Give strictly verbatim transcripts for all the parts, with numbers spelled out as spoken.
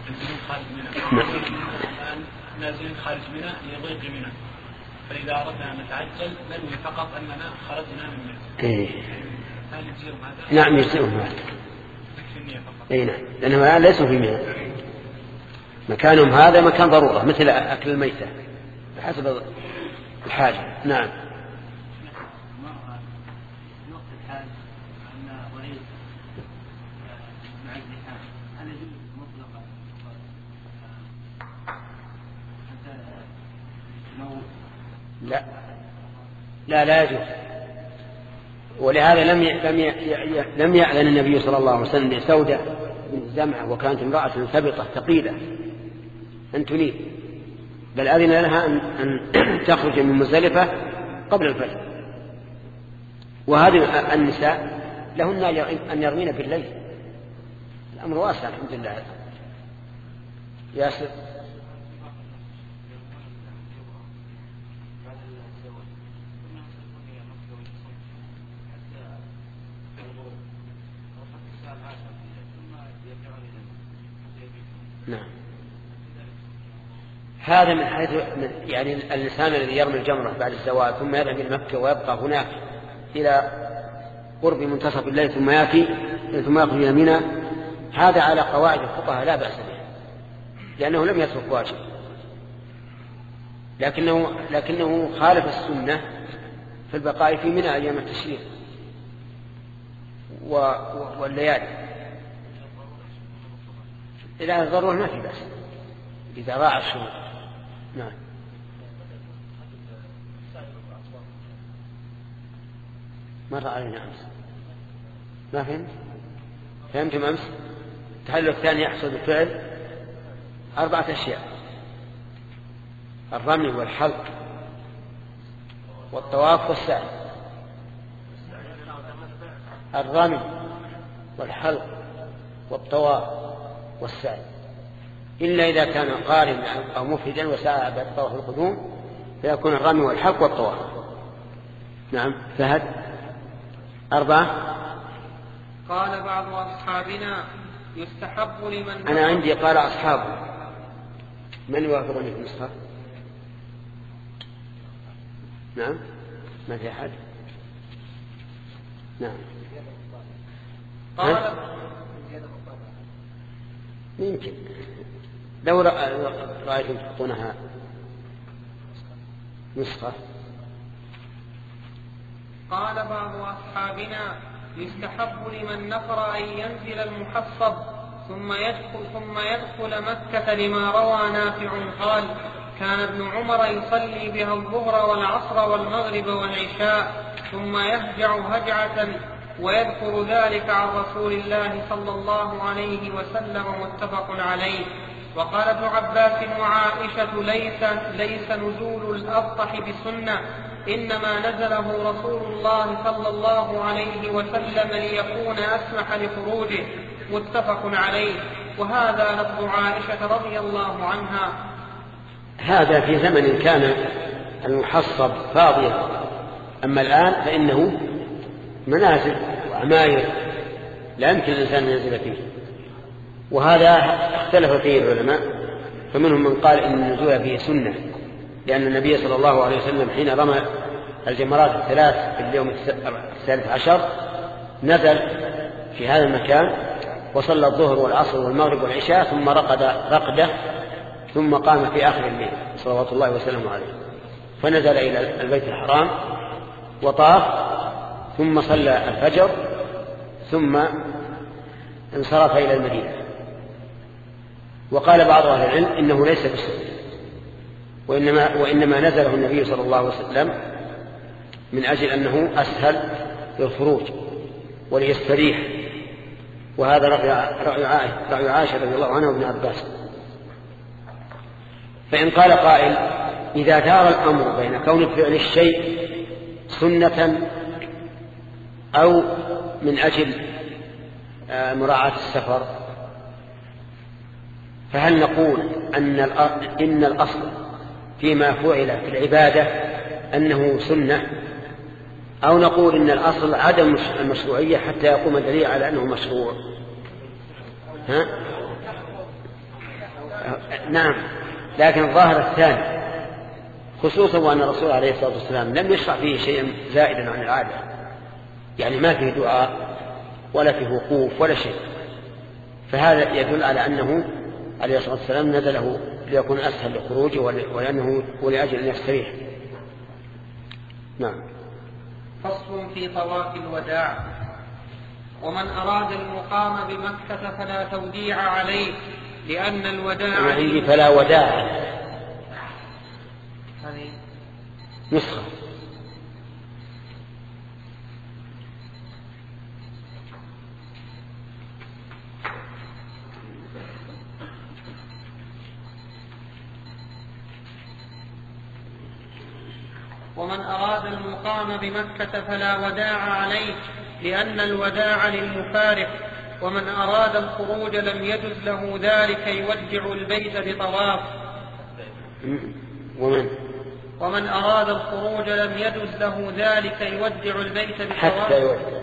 نازلين خارج منى الآن نازلين خارج منى لضيق منى، فإذا أردنا أن نتعجل ننوي فقط أننا خرجنا من منى. إيه. هل يجزئهم هذا؟ نعم يجزئهم هذا. تكفي النية فقط. أي نعم، لأنهم الآن ليسوا في منى، مكانهم هذا مكان ضرورة مثل أكل الميتة بحسب الحاجة. نعم. لا لا لا يجوز، ولهذا لم لم لم يأذن النبي صلى الله عليه وسلم لسودة بنت زمعة وكانت امرأة ثبطة ثقيلة أن تنيب، بل أذن لها أن, أن تخرج من مزدلفة قبل الفجر. وهذه النساء لهن أن يرمين في الليل، الأمر واسع الحمد لله. ياسر. نعم. هذا من حيث يعني الإنسان الذي يرمي الجمرة بعد الزوال ثم يذهب إلى مكة ويبقى هناك إلى قرب منتصف الليل ثم يأتي ثم يخرج إلى منى، هذا على قواعد الفقهاء لا بأس به، لأنه لم يترك واجب، لكنه لكنه خالف السنة في البقاء في منى أيام التشريق والليالي. إذا الضرورة ما في بأس إذا راعى الشروط. نعم. مر علينا أمس ما فهمت فهمتم أمس. التحلل الثاني يحصل بالفعل أربعة أشياء: الرمي والحلق والطواف والسعي. الرمي والحلق والطواف والسعي، إلا إذا كان قارن أو مفردا وسعى بعد طواف القدوم فيكون الرمي والحلق والطواف. نعم. فهد. أربعة. قال بعض أصحابنا يستحب لمن أنا عندي قال أصحابه، من يوافقني في النسخة؟ نعم ما في أحد. نعم. قال يمكن لو رأيتم تحطونها نسخة. قال بعض أصحابنا يستحب لمن نفر أن ينزل المحصب ثم يدخل, ثم يدخل مكة، لما روى نافع قال: كان ابن عمر يصلي بها الظهر والعصر والمغرب والعشاء ثم يهجع هجعة، ويذكر ذلك عن رسول الله صلى الله عليه وسلم، متفق عليه. وقال ابن عباس وعائشة: ليس, ليس نزول الأبطح بسنة، إنما نزله رسول الله صلى الله عليه وسلم ليكون أسمح لخروجه، متفق عليه. وهذا لفظ عائشة رضي الله عنها. هذا في زمن كان المحصب فاضيا، أما الآن فإنه منازل وعماير لا يمكن الإنسان أن ينزل فيه، وهذا اختلف فيه العلماء، فمنهم من قال إن النزول فيه سنة، لأن النبي صلى الله عليه وسلم حين رمى الجمرات الثلاث في اليوم الثالث عشر نزل في هذا المكان وصلى الظهر والعصر والمغرب والعشاء، ثم رقد رقدة، ثم قام في آخر الليل صلوات الله وسلامه عليه، فنزل إلى البيت الحرام وطاف، ثم صلى الفجر، ثم انصرف إلى المدينة. وقال بعض أهل العلم إنه ليس بسنة، وإنما, وإنما نزله النبي صلى الله عليه وسلم من أجل أنه أسهل للخروج وليستريح، وهذا رأي عائشة رضي الله عنها وابن عباس. فإن قال قائل: إذا دار الأمر بين كون فعل الشيء سنة أو من أجل مراعاة السفر، فهل نقول أن إن الأصل فيما فعل في العبادة أنه سنة، أو نقول إن الأصل عدم المشروعية حتى يقوم دليل على أنه مشروع؟ ها؟ نعم، لكن الظاهر الثاني، خصوصا وأن الرسول عليه الصلاة والسلام لم يشرع فيه شيئا زائدا عن العادة، يعني ما فيه دعاء ولا فيه وقوف ولا شيء، فهذا يدل على أنه عليه الصلاة والسلام نزله ليكون أسهل لخروجه ولأنه ولأجل أن يستريح. نعم. فصل في طواف الوداع. ومن أراد المقام بمكة فلا توديع عليه لأن الوداع عندي فلا وداع نسخة. ومن أراد المقام بمكة فلا وداع عليه لأن الوداع للمفارق. ومن أراد الخروج لم يجز له ذلك يودع البيت بطواف. ومن ومن أراد الخروج لم يجز له ذلك يودع البيت بطواف حتى يودع.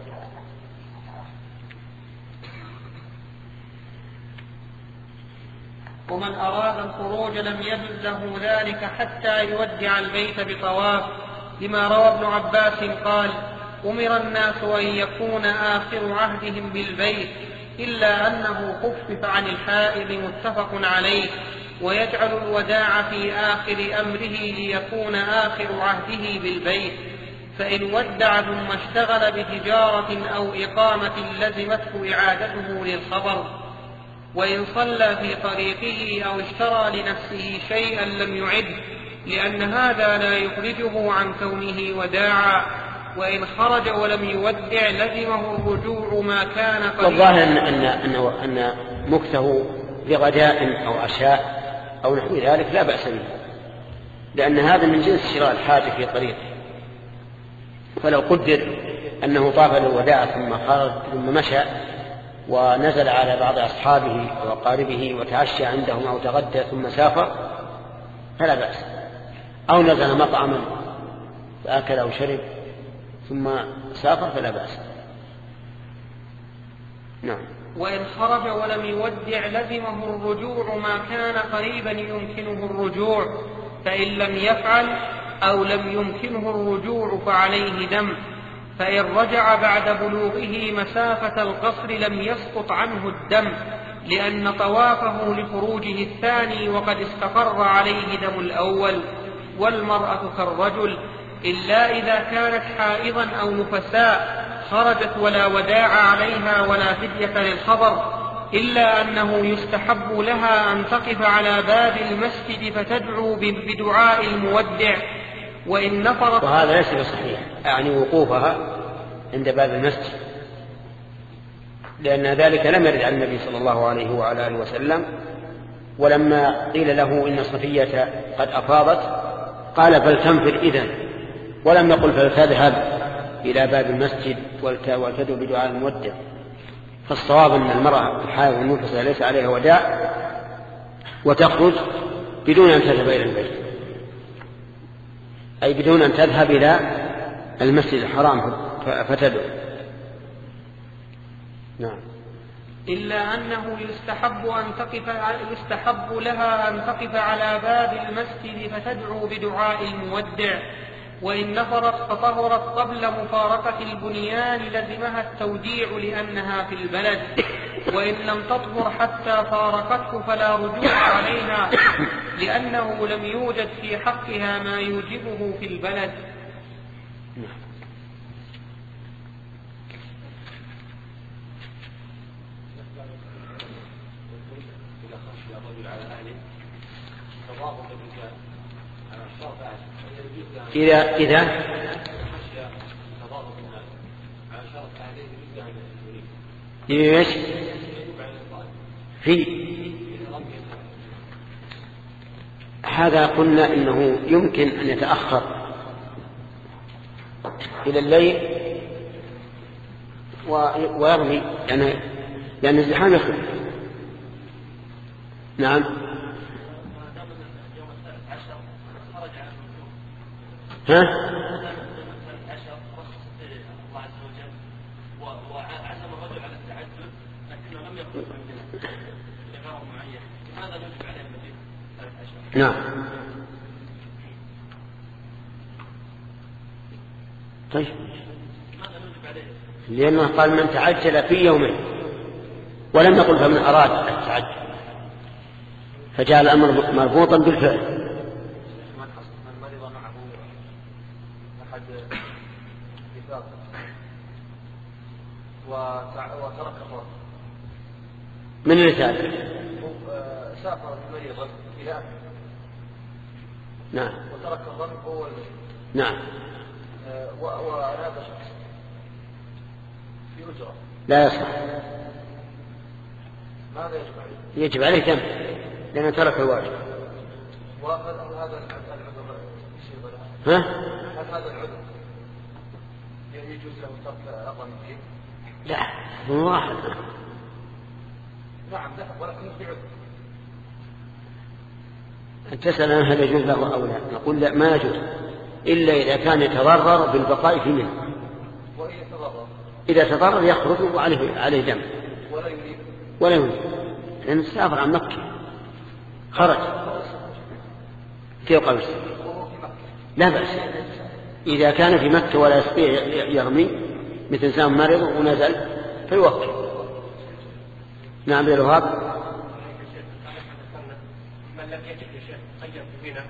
ومن أراد الخروج لم يجز له ذلك حتى يودع البيت بطواف، لما روى ابن عباس قال: أمر الناس أن يكون آخر عهدهم بالبيت إلا أنه خفف عن الحائض، متفق عليه. ويجعل الوداع في آخر أمره ليكون آخر عهده بالبيت، فإن ودع ثم اشتغل بتجارة أو إقامة لزمته إعادته للخبر. وإن صلى في طريقه أو اشترى لنفسه شيئا لم يعد، لأن هذا لا يخرجه عن كونه وداعا. وإن خرج ولم يودع لزمه الرجوع ما كان قريبا. والظاهر أن, أن, أن, أن مكثه بغداء أو عشاء أو نحو ذلك لا بأس به، لأن هذا من جنس شراء الحاجة في طريقه. فلو قدر أنه طاف للوداع ثم خرج ثم مشى ونزل على بعض أصحابه وأقاربه وتعشى عندهم أو تغدى ثم سافر فلا بأس، أو نزل مطعما فأكل أو شرب ثم سافر فلا بأس. نعم. وإن خرج ولم يودع لزمه الرجوع ما كان قريبا يمكنه الرجوع، فإن لم يفعل أو لم يمكنه الرجوع فعليه دم. فإن رجع بعد بلوغه مسافة القصر لم يسقط عنه الدم، لأن طوافه لخروجه الثاني وقد استقر عليه دم الأول. والمرأة كالرجل إلا إذا كانت حائضا أو نفساء خرجت ولا وداع عليها ولا فدية للخبر، إلا أنه يستحب لها أن تقف على باب المسجد فتدعو بدعاء المودع. وإن نفرت. وهذا ليس بصحيح، يعني وقوفها عند باب المسجد، لأن ذلك لم يرد عن النبي صلى الله عليه وعلى آله وسلم. ولما قيل له إن صفية قد أفاضت قال فلتنفر إذن، ولم يقل فلتذهب إلى باب المسجد ولتدعو بدعاء المودع. فالصواب أن المرأة الحائض والنفساء ليس عليها وداع وتخرج بدون أن تذهب إلى البيت، أي بدون أن تذهب إلى المسجد الحرام فتدعو. نعم. إلا أنه يستحب, أن تقف يستحب لها أن تقف على باب المسجد فتدعو بدعاء المودع. وإن نفرت فطهرت قبل مفارقة البنيان لزمها التوديع لأنها في البلد. وإن لم تطهر حتى فارقته فلا رجوع عليها، لأنه لم يوجد في حقها ما يوجبه في البلد. إذا إذا إيش في هذا قلنا إنه يمكن أن يتأخر إلى الليل ويرمي، يعني لأن الزحام يخرج. نعم. ها؟ نعم. طيب لأنه قال من تعجل في يومين ولم يقل فمن أراد التعجل، فجاء الأمر مربوطا بالفعل. من مرض معه أحد وثاق وترك فرض من اللي سافر؟ سافر مريضا إلى أهله. نعم. وترك الظن هو نعم. وأراد شخص في أجرة لا يصح. ماذا يجب عليه؟ يجب عليه دم لأنه ترك الواجب. وهل هذا العذر يصيب ها؟ له؟ هل هذا العذر يجوز له ترك الظن فيه؟ لا هو واحد. نعم ذهب ولكن في عذر. أن تسأل هل يجوز له أو لا، نقول لا ما يجوز إلا إذا كان يتضرر بالبقاء في منه. وإذا تضرر إذا تضرر يخرج وعليه عليه دم ولا يريد ولا يريد لأنه سافر عن مكة خرج في قبل لا بأس إذا كان في مكة ولا يستطيع يرمي مثل إنسان مرض ونزل فيوكل. نعم. بالوهاب من لم يجد شيء خير في منى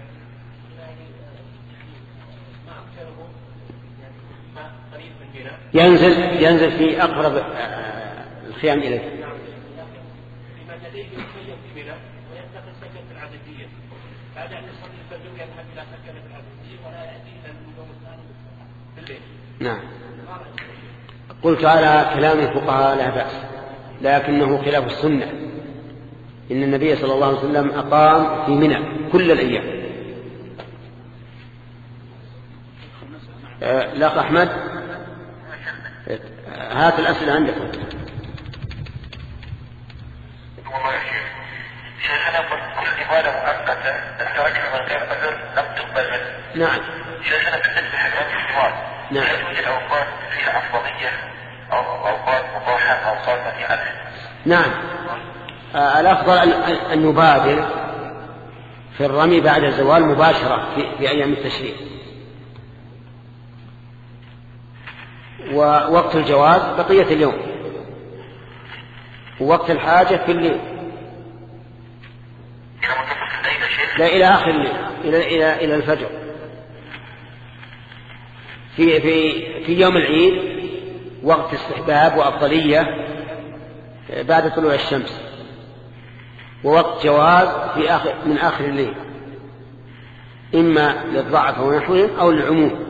ما أكثره يعني ما قريب من منى ينزل ينزل في أقرب الخيام إليه. لمن لديه خير في منى وينتقل سكن في العددية بعد أن يصلي الفجر يذهب إلى سكن في العددية ولا يأتي إلى اليوم الثاني بالليل. نعم. قلت على كلام الفقهاء لا بأس لكنه خلاف السنة. إن النبي صلى الله عليه وسلم أقام في منى كل الأيام. الأخ أحمد هات الأسئلة عندكم. والله يا شيخ شيخنا كل عبادة مؤقتة تركها من غير عذر لم تقبل منه. نعم. شيخنا بالنسبة لحرمات الجمار نعم. هل توجد أوقات فيها أفضلية أو أوقات مباحة أو أوقات منهي عنها؟ نعم. آه الأفضل أن نبادر في الرمي بعد الزوال مباشرة في, في أيام التشريق. ووقت الجواز بقية اليوم ووقت الحاجة في الليل. لا إلى آخر الليل إلى إلى إلى الفجر. في في في يوم العيد وقت استحباب وأفضلية بعد طلوع الشمس ووقت جواز في آخر من آخر الليل إما للضعف أو نحوه أو للعموم.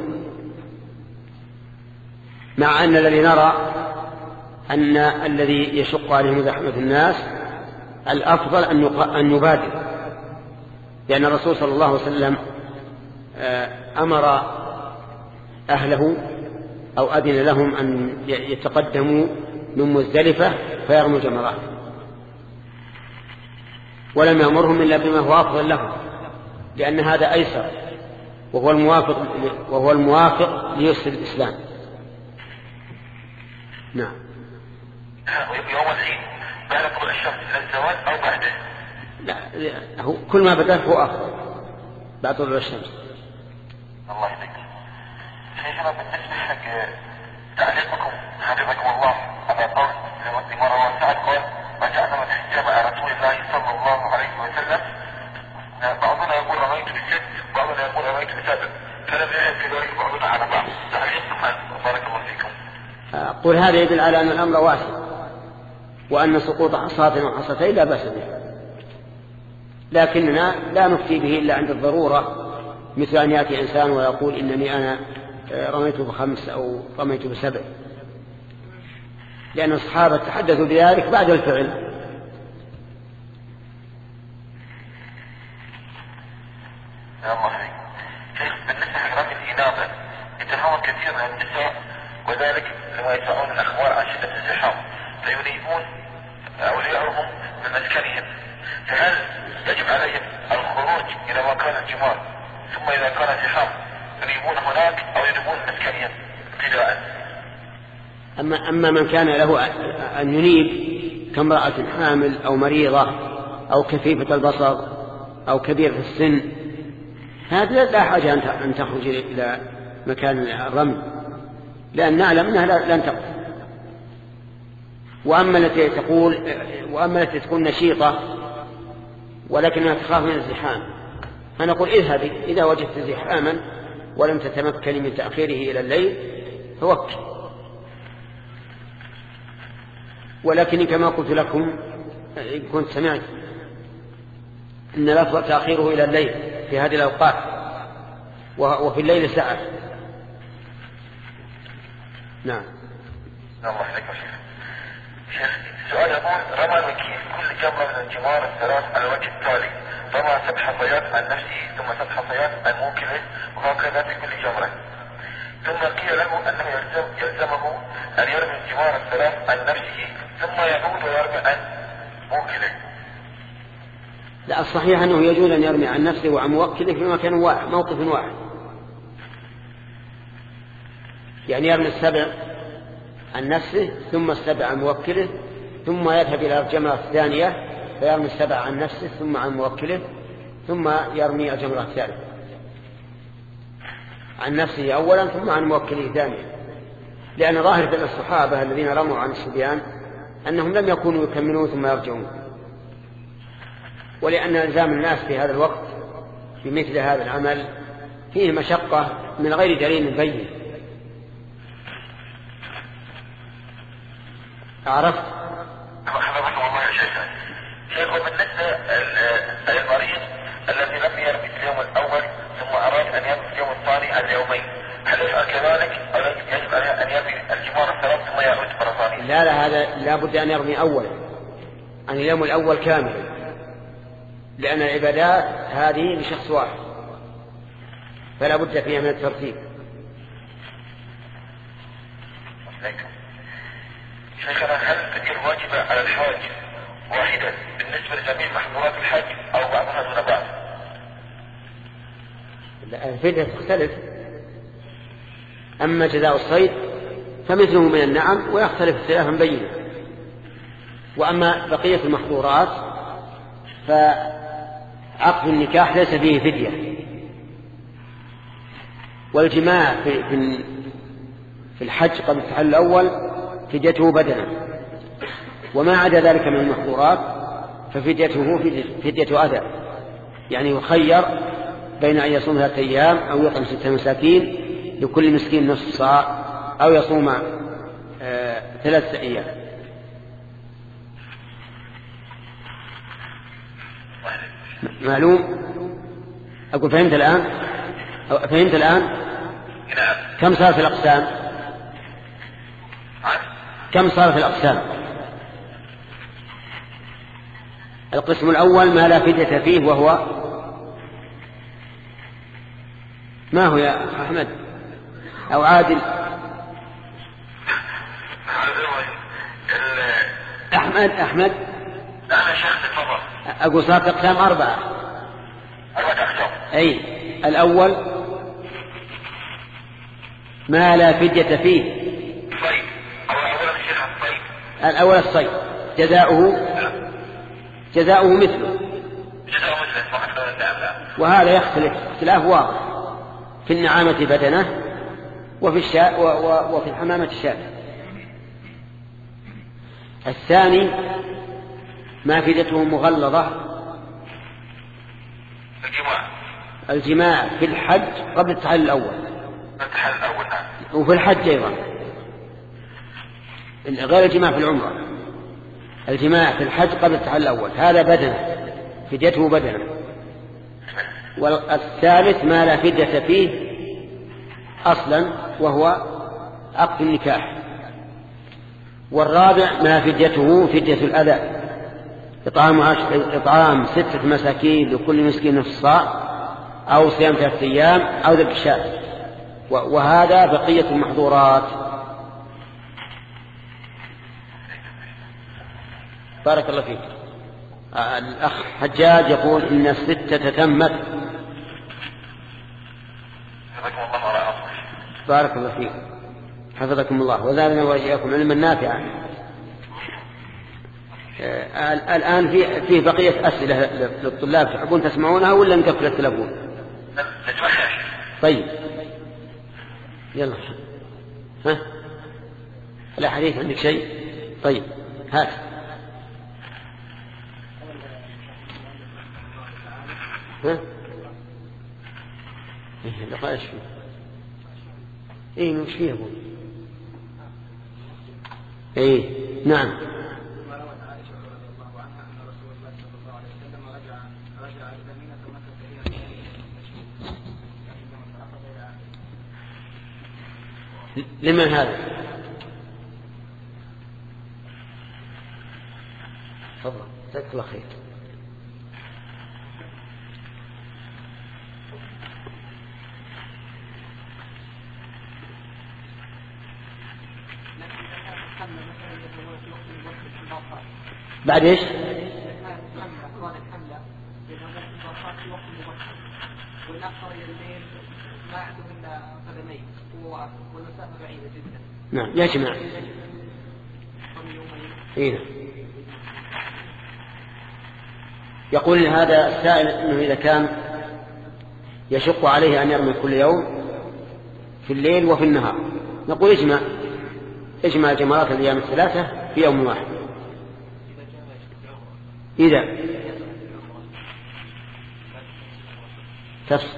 مع أن الذي نرى أن الذي يشق عليهم زحمة الناس الأفضل أن نبادر لأن الرسول صلى الله عليه وسلم أمر أهله أو أذن لهم أن يتقدموا من مزدلفة فيرموا الجمرات ولم يأمرهم إلا بما هو أفضل لهم لأن هذا أيسر وهو الموافق وهو الموافق ليسر الإسلام. نعم. يوم العيد بعد طلوع الشمس إلى الزوال أو بعده؟ لا هو كل ما بدأ هو أفضل بعد طلوع الشمس. الله يهديك. شيخنا بالنسبة حق تعليقكم حفظكم الله على قول لما روى سعد قال رجعنا من الحجاب على رسول الله صلى الله عليه وسلم بعضنا يقول رميت بالست وبعضنا يقول رميت بسبب فلم يأتي ذلك بعضنا على بعض. تعليقكم بارك الله فيكم. أقول هذا يدل على أن الأمر واسع وأن سقوط حصاة وحصتين لا بأس به لكننا لا نفتي به إلا عند الضرورة مثل أن يأتي إنسان ويقول إنني أنا رميت بخمس أو رميت بسبع لأن الصحابة تحدثوا بذلك بعد الفعل. يا الله عليك. شيخ بالنسبة لرمي الإنابة يتهاون كثير من النساء وذلك لما يسمعون الأخبار عن شدة الزحام فينيبون أولياءهم من مسكنهم فهل يجب عليهم الخروج إلى مكان الجمار ثم إذا كان زحام ينيبون هناك أو ينيبون مسكنهم ابتداء؟ أما, أما من كان له أن ينيب كامرأة حامل أو مريضة أو كفيفة البصر أو كبير في السن، هذا لا حاجة أن تخرج إلى مكان الرمي، لأن نعلم أنها لن تقف. وأما التي تقول وأما التي تكون نشيطة ولكنها تخاف من الزحام، فنقول اذهبي إذا وجدت زحاما ولم تتمكني من تأخيره إلى الليل فوكل. ولكن كما قلت لكم إن كنت سمعت إن الأفضل تأخيره إلى الليل في هذه الأوقات، وفي الليل ساعة. نعم. الله عليك يا شيخ. شيخ سؤال يقول: رمى الوكيل كل جمرة من الجمار الثلاث على الوجه التالي، رمى سبع حصيات عن نفسه ثم سبع حصيات عن موكله وهكذا في كل جمرة، ثم قيل له أنه يلزم يلزمه أن يرمي الجمار الثلاث عن نفسه ثم يعود ويرمي عن موكله. لا، الصحيح أنه يجوز أن يرمي عن نفسه وعن موكله في مكان واحد، موقف واحد، يعني يرمي السبع عن نفسه ثم السبع عن موكله، ثم يذهب إلى الجمرة الثانية فيرمي السبع عن نفسه ثم عن موكله، ثم يرمي الجمرة الثالثة عن نفسه أولا ثم عن موكله ثانيا، لأن ظاهر بين الصحابة الذين رموا عن الصبيان أنهم لم يكونوا يكملون ثم يرجعون، ولأن إلزام الناس في هذا الوقت بمثل هذا العمل فيه مشقة من غير دليل مبين. عرفت؟ حفظكم الله يا شيخ. شيخ بالنسبة للمريض الذي لم يرمي في اليوم الأول ثم أراد أن يرمي في اليوم الثاني عن يومين، هل يفعل كذلك أو يجب أن يرمي الجمار الثلاث ثم يعود مرة ثانية؟ لا لا، هذا لا بد أن يرمي أولا عن اليوم الأول كاملا، لأن العبادات هذه لشخص واحد فلا بد فيها من الترتيب. شيخنا، هل الفدية واجبة على الحاج واحدة بالنسبة لجميع محظورات الحج أو بعضها دون بعض؟ الفدية تختلف، أما جزاء الصيد فمثله من النعم ويختلف اختلافا بينا، وأما بقية المحظورات فعقد النكاح ليس فيه فدية، والجماع في, في الحج قبل التحلل الأول فديته بدنه، وما عدا ذلك من المحظورات ففديته فدية أذى، يعني يخير بين أن يصوم ثلاثة أيام أو يطعم ستة مساكين لكل مسكين نصف صاع أو يصوم آه ثلاثة أيام. معلوم؟ أقول فهمت الآن؟ فهمت الآن؟ كم صارت الأقسام؟ كم صارت الأقسام؟ القسم الأول ما لا فدية فيه، وهو ما هو يا أحمد أو عادل؟ أحمد أحمد أنا شخص تفضل. أقول صارت أقسام أربعة. أربعة أقسام. أي الأول ما لا فدية فيه. صيد. أول الشيخ الصيد. الأول الصيد جزاؤه جزاؤه مثله. جزاؤه مثله فقط لا نعم. وهذا يختلف اختلاف واضح في النعامة بدنه وفي الشاء وفي الحمامة الشاة. الثاني ما فديته مغلظة، الجماع الجماع في الحج قبل التحلل الأول، التحلل الأول نعم، وفي الحج أيضا، غير الجماع في العمرة، الجماع في الحج قبل التحلل الأول هذا بدنه فديته بدنه. والثالث ما لا فدية فيه أصلا وهو عقد النكاح. والرابع ما فديته فدية الأذى، إطعام, إطعام ستة مساكين لكل مسكين نصف صاع أو صيام ثلاثة أيام أو ذبح شاة، وهذا بقية المحظورات. بارك الله فيك. الأخ حجاج يقول إن الستة تمت. بارك الله فيك، حفظكم الله وزادنا وإياكم علما نافعا. آه الآن في في بقية أسئلة للطلاب تحبون تسمعونها ولا نقفل التلفون؟ طيب يلا. ها لا حديث عندك شيء؟ طيب هات. ها ايه لقاء ايش فيه؟ ايه مش فيه ابوي؟ ايه نعم. لمن هذا؟ تفضل جزاك الله خير. بعد ايش؟ نعم يا جماعة. إيه. يقول هذا السائل انه اذا كان يشق عليه ان يرمي كل يوم في الليل وفي النهار، نقول اجمع اجمع جمرات الايام الثلاثة في يوم واحد. إذا تفصل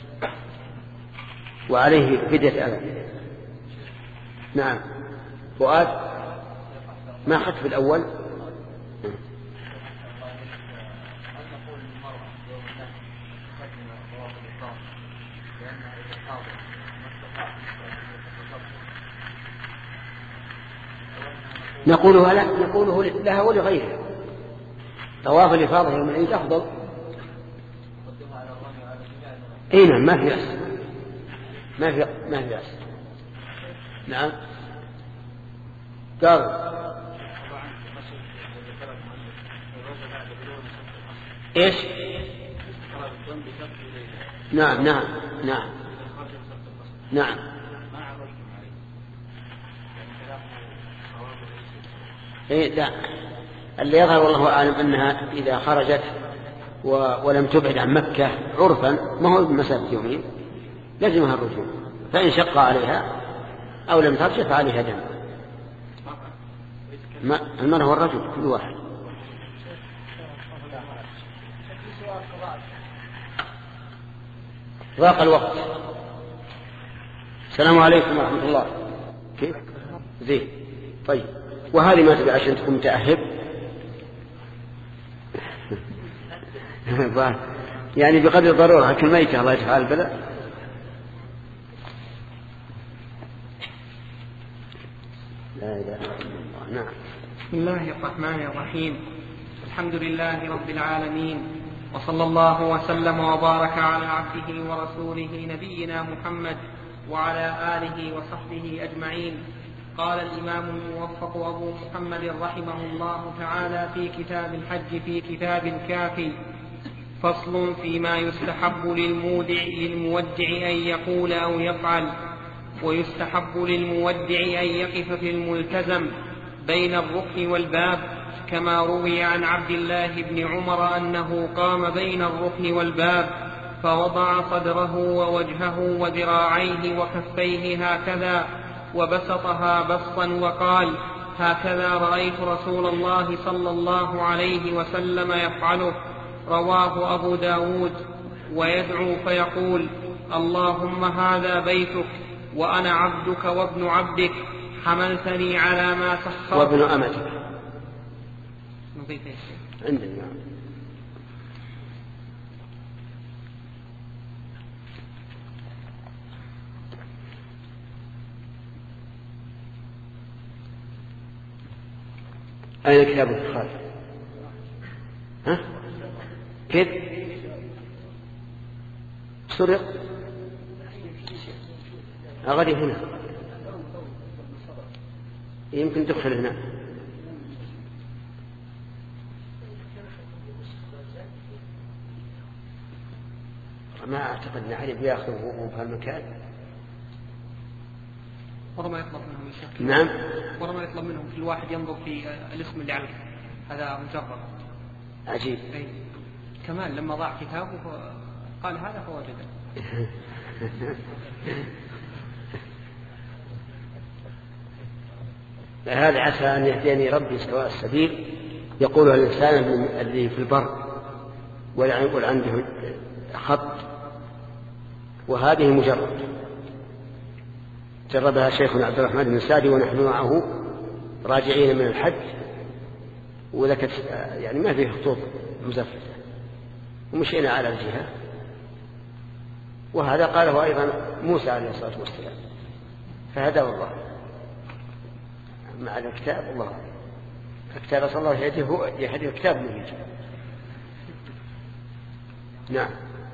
وعليه فدية أذى. نعم فؤاد ما أخذت في الأول. نقوله لا نقوله لها ولغيرها. طواف الإفاضة يوم العيد أفضل. اي نعم ما في أس ما في ما في أس. نعم قال ايش؟ نعم نعم نعم نعم إيه لا اللي يظهر والله أعلم أنها إذا خرجت ولم تبعد عن مكة عرفا ما هو بمسافة يومين لازمها الرجوع، فإن شق عليها أو لم ترجع فعليها دم. المرأة والرجل كل واحد. ضاق الوقت. السلام عليكم ورحمة الله. كيف؟ زين طيب. وهذه ما تبي عشان تكون متأهب يعني بقدر ضرورة كالميتة الله يجعل البلاء. لا إله إلا الله. نعم. بسم الله الرحمن الرحيم. الحمد لله رب العالمين، وصلى الله وسلم وبارك على عبده ورسوله نبينا محمد وعلى آله وصحبه أجمعين. قال الإمام الموفق أبو محمد رحمه الله تعالى في كتاب الحج في كتاب الكافي: فصل فيما يستحب للمودع للمودع أن يقول أو يفعل. ويستحب للمودع أن يقف في الملتزم بين الركن والباب، كما روي عن عبد الله بن عمر أنه قام بين الركن والباب فوضع صدره ووجهه وذراعيه وكفيه هكذا وبسطها بسطا وقال: هكذا رأيت رسول الله صلى الله عليه وسلم يفعله. رواه أبو داود. ويدعو فيقول: اللهم هذا بيتك وأنا عبدك وابن عبدك، حملتني على ما سخرت. وابن أمتك عندنا. أين كتاب الاتخاذ؟ ها؟ كيف؟ سرق؟ أغري هنا يمكن تدخل هنا. ما أعتقد أن أحد بيأخذه في هالمكان. ورما يطلب منهم يشكل. نعم. ورما يطلب منهم كل واحد ينظر في الاسم اللي عليه. هذا مجرد عجيب. أي. كمان لما ضاع كتابه قال هذا فوجده. هذا عسى أن يهديني ربي سواء السبيل يقولها الإنسان الذي في البر ولا عنده خط، وهذه مجرد جربها شيخنا عبد الرحمن بن سعدي ونحن معه راجعين من الحج، وذكت يعني ما فيه خطوط مزفتة، ومشينا على الجهة. وهذا قاله أيضا موسى عليه الصلاة والسلام، فهداه الله مع الكتاب. الله الكتاب صلى الله عليه وسلم يهدي الكتاب من يجي. نعم.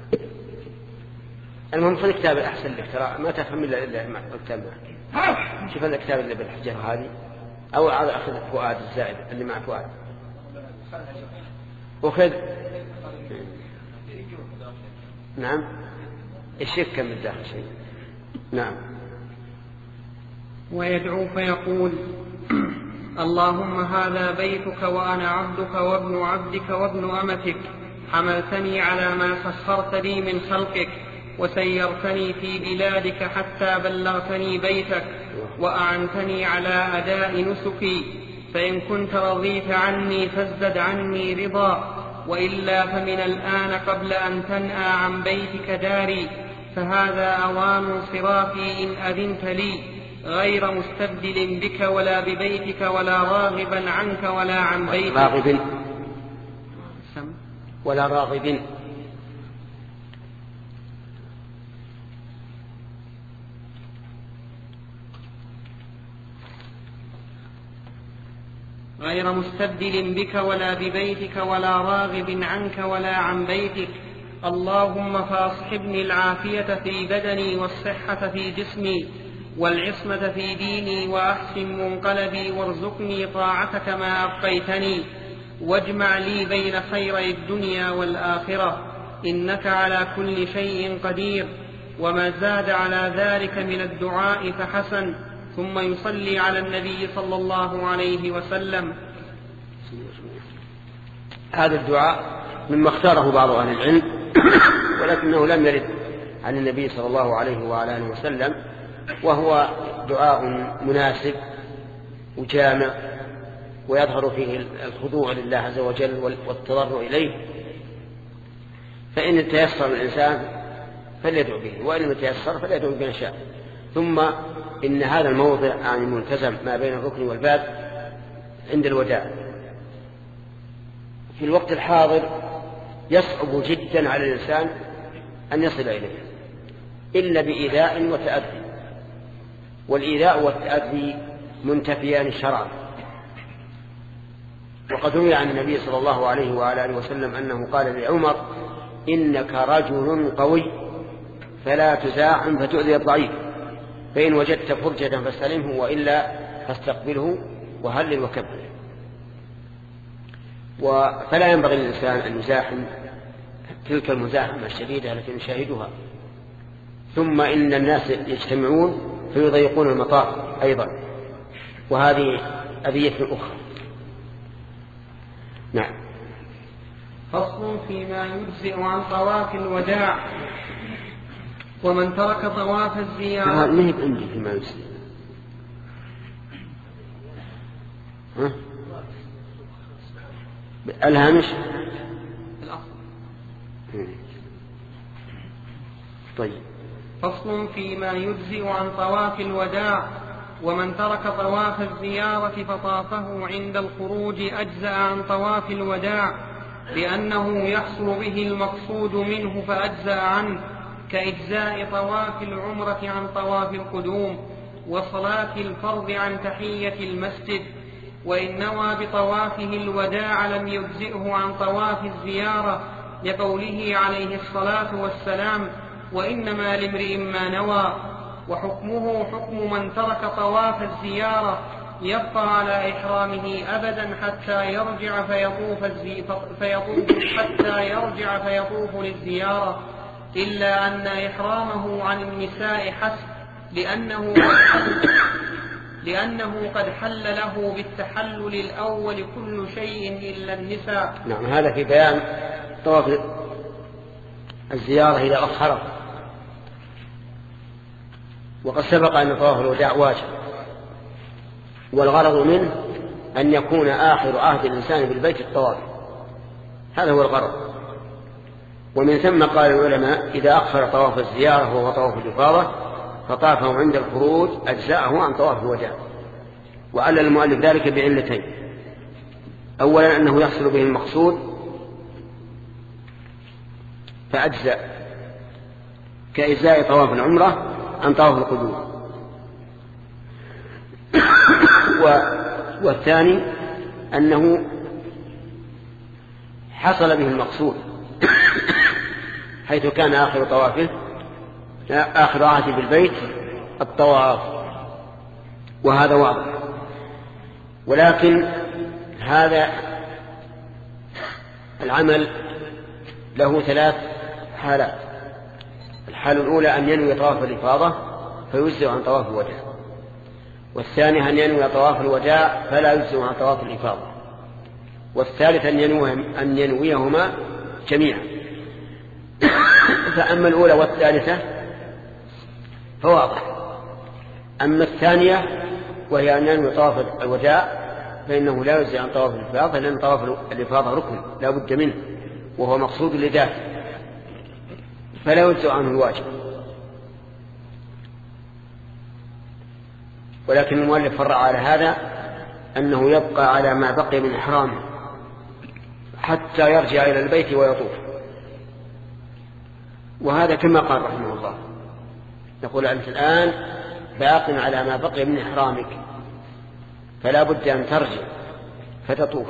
المهم في الكتاب الأحسن الاختراع ما تفهم إلا إلا مع الكتاب معك. شوف الكتاب اللي بالحجر هذه أو أخذ فؤاد الزائد اللي مع فؤاد وخذ. نعم. الشيخ كم الداخل شيء. نعم. ويدعو فيقول اللهم هذا بيتك وأنا عبدك وابن عبدك وابن أمتك، حملتني على ما سخرت لي من خلقك، وسيرتني في بلادك حتى بلغتني بيتك، وأعنتني على أداء نسكي، فإن كنت رضيت عني فازدد عني رضا، وإلا فمن الآن قبل أن تنأى عن بيتك داري، فهذا أوان صرافي إن أذنت لي، غير مستبدل بك ولا ببيتك ولا راغبا عنك ولا عن بيتك. راغب ولا راغب. غير مستبدل بك ولا ببيتك ولا راغب عنك ولا عن بيتك. اللهم فاصحبني العافية في بدني والصحة في جسمي والعصمة في ديني، وأحسن منقلبي وارزقني طاعتك ما أبقيتني، واجمع لي بين خيري الدنيا والآخرة، إنك على كل شيء قدير. وما زاد على ذلك من الدعاء فحسن. ثم يصلي على النبي صلى الله عليه وسلم. هذا الدعاء مما اختاره بعض أهل العلم ولكنه لم يرد عن النبي صلى الله عليه وعلى آله وسلم، وهو دعاء مناسب وجامع، ويظهر فيه الخضوع لله عز وجل والتضرع إليه. فإن تيسر الإنسان فليدعو به، وإن لم يتيسر فليدعو بما شاء. ثم إن هذا الموضع يعني ملتزم ما بين الركن والباب عند الوداع. في الوقت الحاضر يصعب جدا على الإنسان أن يصل إليه إلا بإيذاء وتأذي، والإيذاء والتأذي منتفيان شرعا. وقد روي عن النبي صلى الله عليه وعلى آله وسلم أنه قال لعمر إنك رجل قوي فلا تزاحم فتؤذي الضعيف، فإن وجدت فرجة فاستلمه وإلا فاستقبله وهلل وكبر. فلا ينبغي للإنسان أن يزاحم تلك المزاحمة الشديدة التي نشاهدها. ثم إن الناس يجتمعون فيضيقون المطاف أيضا، وهذه أذية أخرى. نعم. فصل فيما يجزئ عن طواف الوداع. ومن ترك طواف الزيارة. ما هي عندي فيما يجزئ. ها؟ الهامش الأصل. طيب. فصل فيما يجزئ عن طواف الوداع. ومن ترك طواف الزيارة فطافه عند الخروج أجزأ عن طواف الوداع، لأنه يحصل به المقصود منه فأجزأ عنه، كإجزاء طواف العمرة عن طواف القدوم، وصلاة الفرض عن تحية المسجد. وإن نوى بطوافه الوداع لم يجزئه عن طواف الزيارة، لقوله عليه الصلاة والسلام وإنما لامرئ ما نوى. وحكمه حكم من ترك طواف الزيارة، يبقى على إحرامه أبدا حتى يرجع فيطوف, الزي... فيطوف حتى يرجع فيطوف للزيارة، إلا أن إحرامه عن النساء حسب، لأنه لأنه قد حل له بالتحلل الأول كل شيء إلا النساء. نعم، هذا في بيان طواف الزيارة إذا أخرت. وقد سبق أن طواف الوداع واجب، والغرض منه أن يكون آخر عهد الإنسان بالبيت الطواف، هذا هو الغرض. ومن ثم قال العلماء إذا أخر طواف الزيارة وهو طواف الإفاضة فطافه عند الخروج أجزاءه عن طواف الوداع. وعلل المؤلف ذلك بعلتين: أولا أنه يحصل به المقصود فأجزأ كإجزاء طواف العمرة عن طواف القدوم، والثاني أنه حصل به المقصود حيث كان آخر طوافه آخر عهده بالبيت الطواف، وهذا واضح. ولكن هذا العمل له ثلاث حالات: الحالة الأولى أن ينوي طواف الإفاضة فيجزئ عن طواف الوداع، والثانية أن ينوي طواف الوداع فلا يجزئ عن طواف الإفاضة، والثالث أن ينوي أن ينويهما جميعا. فأما الأولى والثالثة فواضح، أما الثانية وهي أن ينوي طواف الوداع فإنه لا يجزئ عن طواف الإفاضة، لأن طواف الإفاضة ركن لا بد منه وهو مقصود لذاته، فلا يجزئ عنه الواجب. ولكن المؤلف فرع على هذا أنه يبقى على ما بقي من إحرامه حتى يرجع إلى البيت ويطوف، وهذا كما قال رحمه الله، يقول أنت الآن باق على ما بقي من إحرامك، فلا بد أن ترجع فتطوف.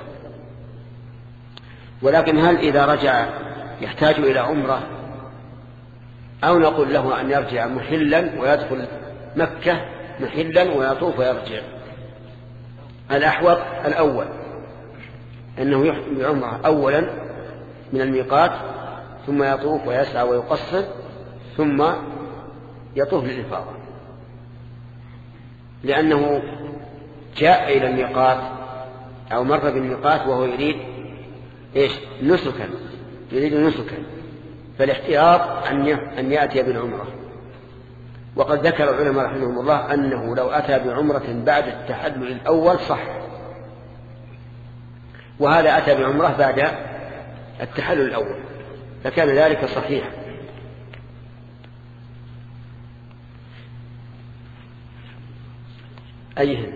ولكن هل إذا رجع يحتاج إلى عمرة، أو نقول له أن يرجع محلا ويدخل مكة محلا ويطوف ويرجع؟ الأحوط الأول، أنه يحرم بعمرة أولا من الميقات ثم يطوف ويسعى ويقصر ثم يطوف للإفاضة، لأنه جاء إلى الميقات أو مر بالميقات وهو يريد إيش؟ نسكا، يريد نسكا، فالاحتياط أن يأتي بالعمرة. وقد ذكر العلماء رحمهم الله أنه لو أتى بعمرة بعد التحلل الأول صح، وهذا أتى بعمرة بعد التحلل الأول فكان ذلك صحيح. أيهن؟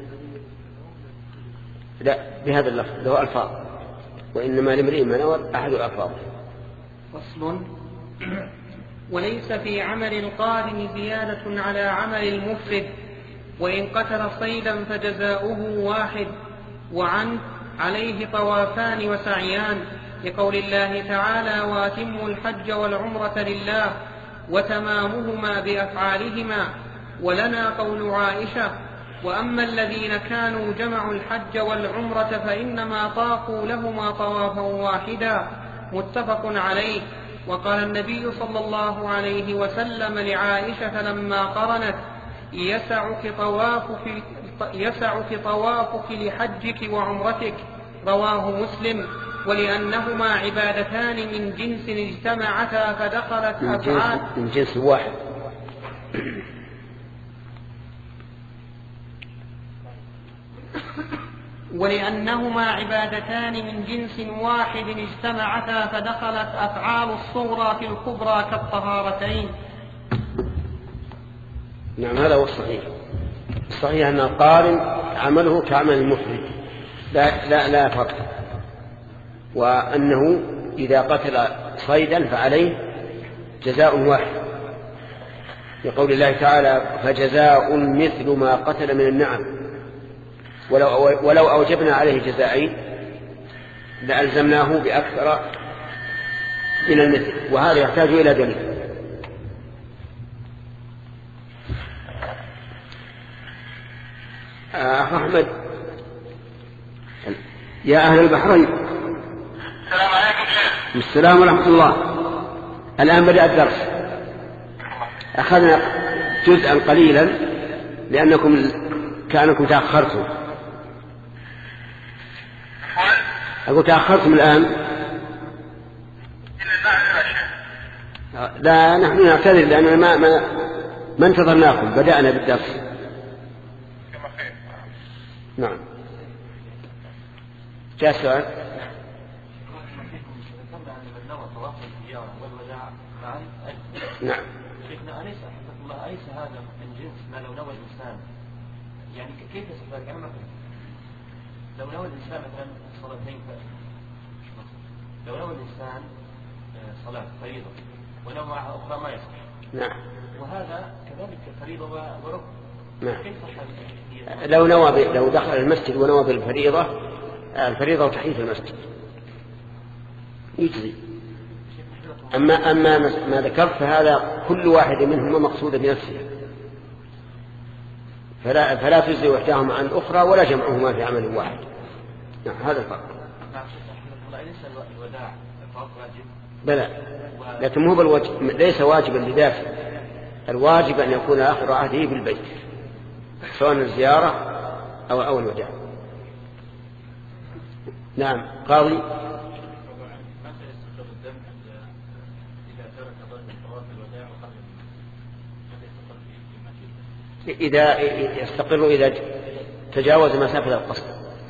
لا، بهذا اللفظ له ألفاظ، وإنما لامرئ ما نوى أحد الألفاظ. فصل: وليس في عمل القارن زيادة على عمل المفرد، وإن قتل صيدا فجزاؤه واحد، وعنه عليه طوافان وسعيان، لقول الله تعالى: واتموا الحج والعمرة لله، وتمامهما بأفعالهما. ولنا قول عائشة: وأما الذين كانوا جمعوا الحج والعمرة فإنما طافوا لهما طوافا واحدا، متفق عليه. وقال النبي صلى الله عليه وسلم لعائشة لما قرنت: يسعك طوافك, يسعك طوافك لحجك وعمرتك، رواه مسلم. ولأنهما عبادتان من جنس اجتمعتا فدخلت أفعال من جنس واحد. ولأنهما عبادتان من جنس واحد اجتمعتا فدخلت أفعال الصغرى في الكبرى كالطهارتين. نعم، هذا هو الصحيح. الصحيح أن القارن عمله كعمل المفرد، لا, لا, لا فرق، وأنه إذا قتل صيدا فعليه جزاء واحد، لقول الله تعالى: فجزاء مثل ما قتل من النعم. ولو, ولو أوجبنا عليه جزائين لألزمناه بأكثر من المثل، وهذا يحتاج إلى دليل. أخ أحمد، يا أهل البحرين، السلام عليكم شيخ. السلام ورحمة الله. الآن بدأ الدرس، أخذنا جزءا قليلا لأنكم كأنكم تأخرتم. أقول تأخرتم الآن. لا نحن نعتذر لأننا ما ما ما انتظرناكم، بدأنا بالدرس. نعم. جاء سؤال. نعم. شيخنا أليس حفظكم الله أليس هذا من جنس ما لو نوى الإنسان يعني كيف يصف يعني مثلا لو نوى الإنسان مثلا صلاتين لو نوى الإنسان صلاة فريضة ونوى معها أخرى ما يصح. نعم. وهذا كذلك فريضة وركن. نعم. كيف صح؟ لو نوى لو دخل المسجد ونوى بالفريضة الفريضة وتحية المسجد يجزي. أما أما ما ذكرت فهذا كل واحد منهما مقصود بنفسه، فلا فلا تجزي إحداهما عن الأخرى ولا جمعهما في عمل واحد. نعم هذا الفرق. بلى لكن مو بالواجب، ليس واجبا لذاته، الواجب أن يكون آخر عهده بالبيت سواء الزيارة أو أو الوداع. نعم قاضي. إذا يستقر إذا تجاوز مسافة القصد.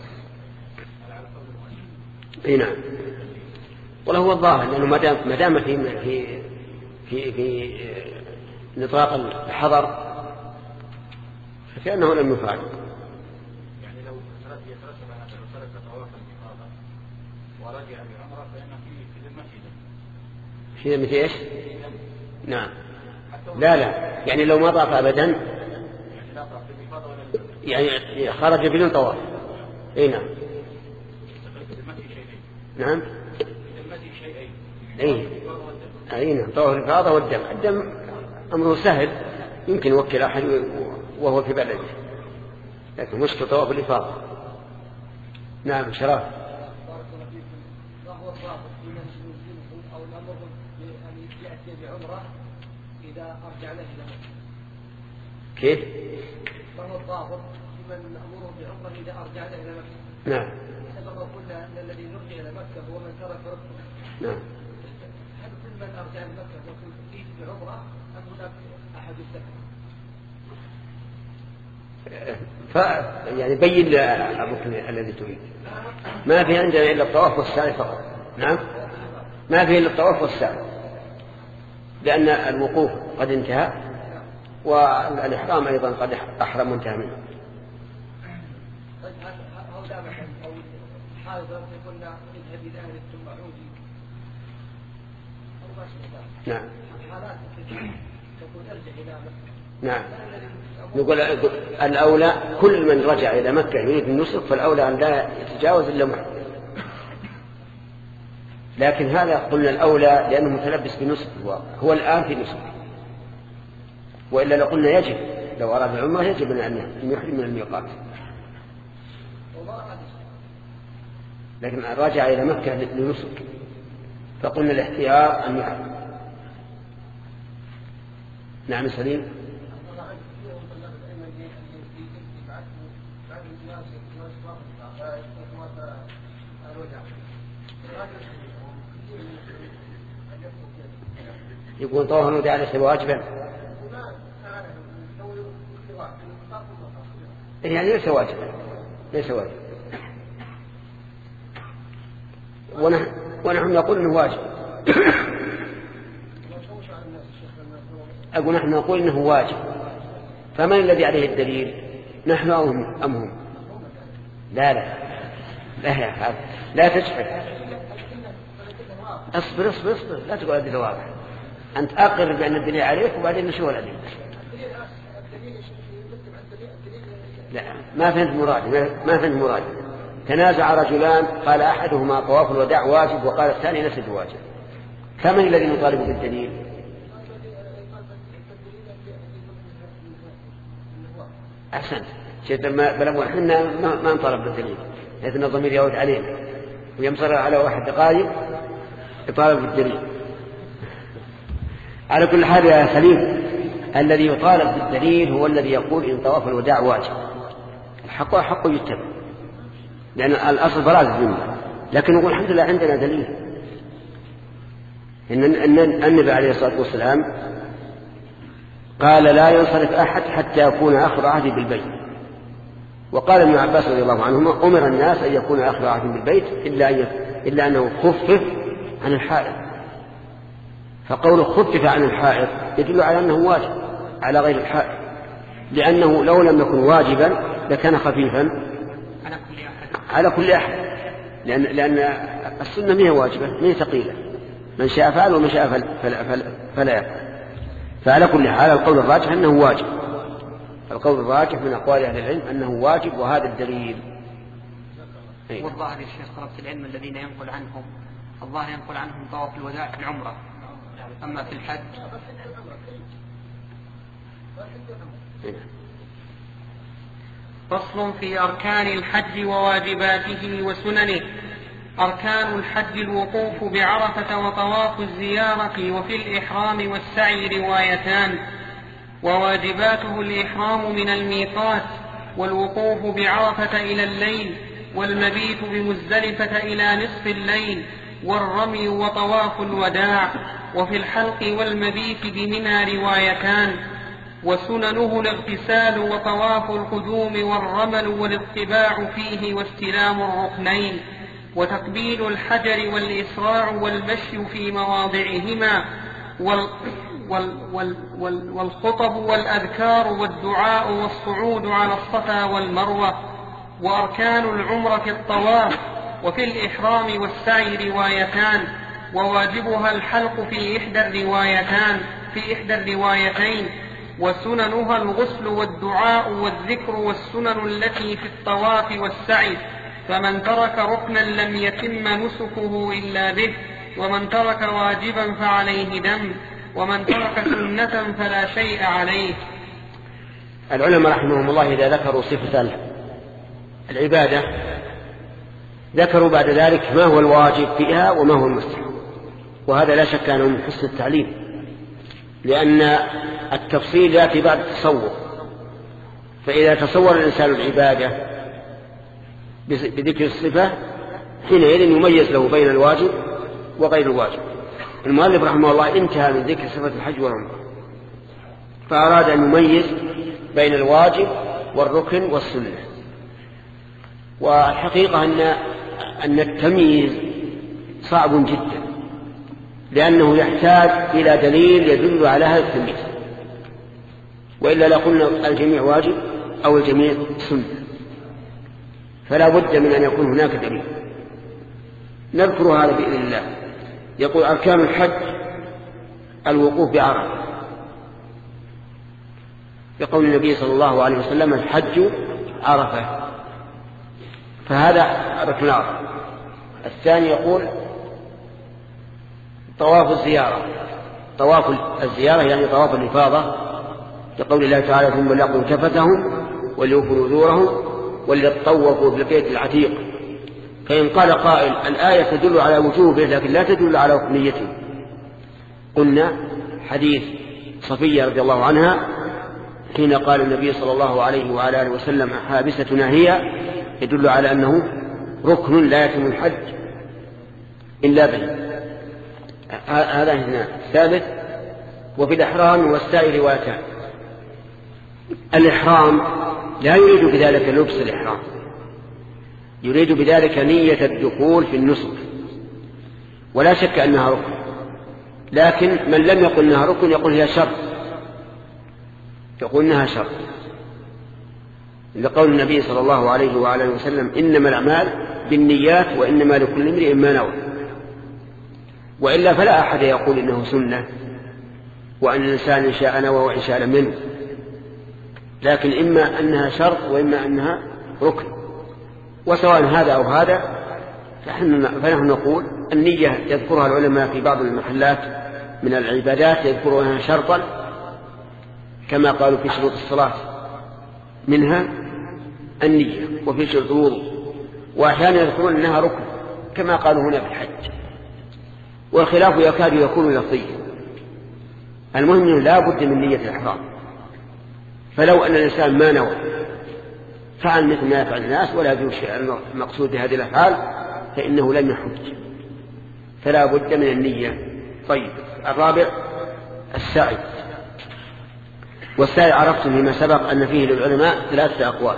اي نعم. وله الظاهر لأنه ما دام في في في في نطاق الحضر فكأنه لم يفعل. يعني لو يترتب على هذا لو ترك طواف الإفاضة ورجع بعمرة فإنه في ذمته. في ذمته ايش؟ نعم. لا لا يعني لو ما طاف أبدا يعني خرج بدون طواف. اي نعم. نعم. اي اي نعم. طواف الإفاضة والدم، الدم أمره سهل يمكن يوكل أحد وهو في بلده، لكن مشكلة طواف الإفاضة. نعم شرف. أو الأمر أن يأتي بعمرة إذا أرجع له إلى مكة. كيف؟ فهو الضابط لمن أمره بعمرة إذا أرجع له إلى مكة. نعم. سبق قلنا أن الذي يرجع إلى مكة هو من ترك ركنه. نعم. هل كل من أرجع إلى مكة يكون فيه بعمرة أم هناك أحد السفر؟ ف يعني بين الركن الذي تريد. ما في عندنا إلا الطواف والسعي فقط. نعم. ما في إلا الطواف والسعي لأن الوقوف قد انتهى والإحرام أيضا قد أحرم وانتهى منه. طيب هؤلاء مثلا أو حاضر يقولنا اذهب إلى أهل ثم عودي أو ما شاء. نعم. حالات تقول ارجع إلى مكة. نعم. نقول الأولى كل من رجع إلى مكة يريد النسك فالأولى أن لا يتجاوز إلا محرم، لكن هذا قلنا الأولى لأنه متلبس بنسك هو الآن في نسك، وإلا لو قلنا يجب لو أراد العمرة يجب أن يحرم من الميقات، لكن رجع إلى مكة لنسك فقلنا الاحتياط أن يحرم. نعم سليم. يكون طواف الوداع ليس واجبا، يعني ليس واجبا ليس واجبا ونحن, ونحن نقول انه واجب. أقول نحن نقول انه واجب، فمن الذي عليه الدليل نحن أو هم أم هم؟ لا لا لا لا, لا تجحد. اصبر اصبر اصبر لا تقول الدليل واضح، أنت أقر بأن الدليل عليك وبعدين نشوف الأدلة. لا ما فهمت مرادي ما فهمت مرادي. تنازع رجلان قال أحدهما طواف الوداع واجب وقال الثاني ليس بواجب، فمن الذي نطالب بالدليل؟ أحسنت شيء ما بلغوا احنا ما نطالب بالدليل لكن الضمير يعود علينا ويمصر على واحد دقائق يطالب بالدليل. على كل حال يا سليم الذي يطالب بالدليل هو الذي يقول إن طواف الوداع واجب، حقه حقه يتبع، لأن الأصل براءة الذمة. لكن نقول الحمد لله عندنا دليل إن النبي عليه الصلاة والسلام قال لا ينصرف أحد حتى يكون آخر عهد بالبيت. وقال ابن عباس رضي الله عنهما أمر الناس أن يكون آخر عهد بالبيت إلا, إلا أنه خفف عن الحائض. فقوله خفف عن الحائض يدل على أنه واجب على غير الحائض، لأنه لو لم يكن واجبا لكان خفيفا على كل أحد على كل أحد لأن, لأن السنة ما هي واجبة ما هي ثقيلة، من شاء فعل ومن شاء فلا, فلا, فلا يفعل. فعلى كل حال القول الراجح أنه واجب، القول الراجح من أقوال أهل العلم أنه واجب، وهذا الدليل. والظاهر يا شيخ طلبة العلم الذين ينقل عنهم الظاهر ينقل عنهم طواف الوداع في العمرة، أما في الحج فصل في أركان الحج وواجباته وسننه. أركان الحج الوقوف بعرفة وطواف الزيارة وفي الإحرام والسعي روايتان، وواجباته الإحرام من الميقات والوقوف بعرفة إلى الليل والمبيت بمزدلفة إلى نصف الليل والرمي وطواف الوداع، وفي الحلق والمبيت بمنى روايتان. وسننه الاغتسال وطواف القدوم والرمل والاطباع فيه واستلام الركنين وتقبيل الحجر والإسراع والمشي في مواضعهما وال وال وال وال والخطب والأذكار والدعاء والصعود على الصفا والمروة. وأركان العمرة الطواف وفي الإحرام والسعي روايتان، وواجبها الحلق في إحدى الروايتان في إحدى الروايتين. وسننها الغسل والدعاء والذكر والسنن التي في الطواف والسعي، فمن ترك ركنا لم يتم نسكه إلا به، ومن ترك واجبا فعليه دم، ومن ترك سنة فلا شيء عليه. العلماء رحمهم الله إذا ذكروا صفة العبادة ذكروا بعد ذلك ما هو الواجب فيها وما هو المستحب، وهذا لا شك أنه من حسن التعليم، لأن التفصيل يأتي بعد التصور. فإذا تصور الإنسان العبادة بذكر الصفة حينئذ يميز له بين الواجب وغير الواجب. المؤلف رحمه الله انتهى من ذكر صفة الحج والعمرة، فأراد أن يميز بين الواجب والركن والسنة. والحقيقة أن أن التمييز صعب جدا، لأنه يحتاج إلى دليل يدل على هذا التمييز، وإلا لقلنا الجميع واجب أو الجميع سنة، فلا بد من أن يكون هناك دليل. نذكر هذا بإذن الله. يقول أركان الحج الوقوف بعرفة، يقول النبي صلى الله عليه وسلم الحج عرفة، فهذا ركن عرفة. الثاني يقول طواف الزيارة، طواف الزيارة يعني طواف الإفاضة، يقول الله تعالى ثم ليقضوا تفتهم وليوفوا نذورهم وليطوفوا بالبيت العتيق. فإن قال قائل الآية تدل على وجوبه لكن لا تدل على ركنيته، قلنا حديث صفية رضي الله عنها حين قال النبي صلى الله عليه وعلى آله وسلم حابستنا هي يدل على أنه ركن لا يتم الحج إلا به. هذا هنا. ثالث وفي الإحرام والسعي روايتان. الإحرام لا يريد بذلك لبس الإحرام، يريد بذلك نية الدخول في النسك، ولا شك أنها ركن، لكن من لم يقل أنها ركن يقول هي شرط، يقول أنها شرط لقول النبي صلى الله عليه وعلى آله وسلم إنما الأعمال بالنيات وإنما لكل امرئ ما نوى. وإلا فلا أحد يقول إنه سنة وأن الإنسان إن شاء نوى وإن شاء لم ينوى، لكن إما أنها شرط وإما أنها ركن. وسواء هذا أو هذا فنحن نقول النية يذكرها العلماء في بعض المحلات من العبادات يذكرونها شرطا كما قالوا في شروط الصلاة، منها النية، وفي شروط الوضوء، وأحيانا يذكرون أنها ركن كما قالوا هنا في الحج، والخلاف يكاد يكون لفظيا. المهم لا بد من نية الإحرام، فلو أن الإنسان ما نوى فعل مثل ما يفعل الناس ولا يدري شيئا المقصود بهذه الأفعال فإنه لم يحج، فلا بد من النية. طيب الرابع السعي. والسعي عرفتم فيما سبق أن فيه للعلماء ثلاثة أقوال: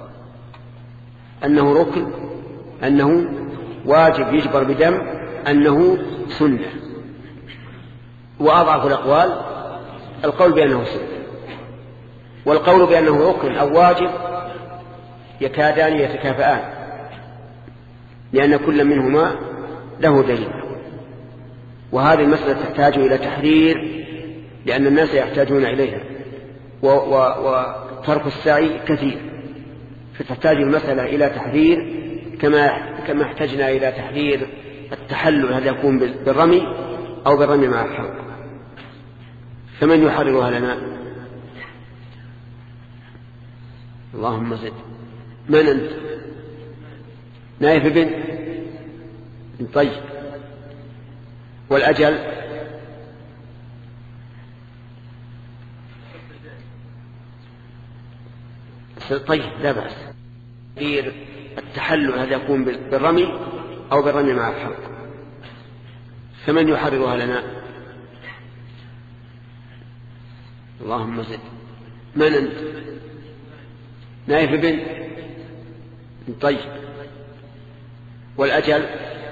أنه ركن، أنه واجب يجبر بدم، أنه سنة. وأضعف الأقوال القول بأنه سنة. والقول بأنه ركن أو واجب يكادان يتكافئان، لأن كل منهما له دليل. وهذه المسألة تحتاج إلى تحرير لأن الناس يحتاجون إليها، وترك السعي كثير، فتحتاج المسألة إلى تحرير كما كما احتجنا إلى تحرير التحلل هل يكون بالرمي أو بالرمي مع الحلق. فمن يحررها لنا؟ اللهم زد. من أنت؟ نايف بن طيب. والأجل؟ طيب لا بأس. التحلل هل يكون بالرمي أو بالرمي مع الحلق. فمن يحررها لنا؟ اللهم زد. من أنت؟ نايف بن طيب. والأجل؟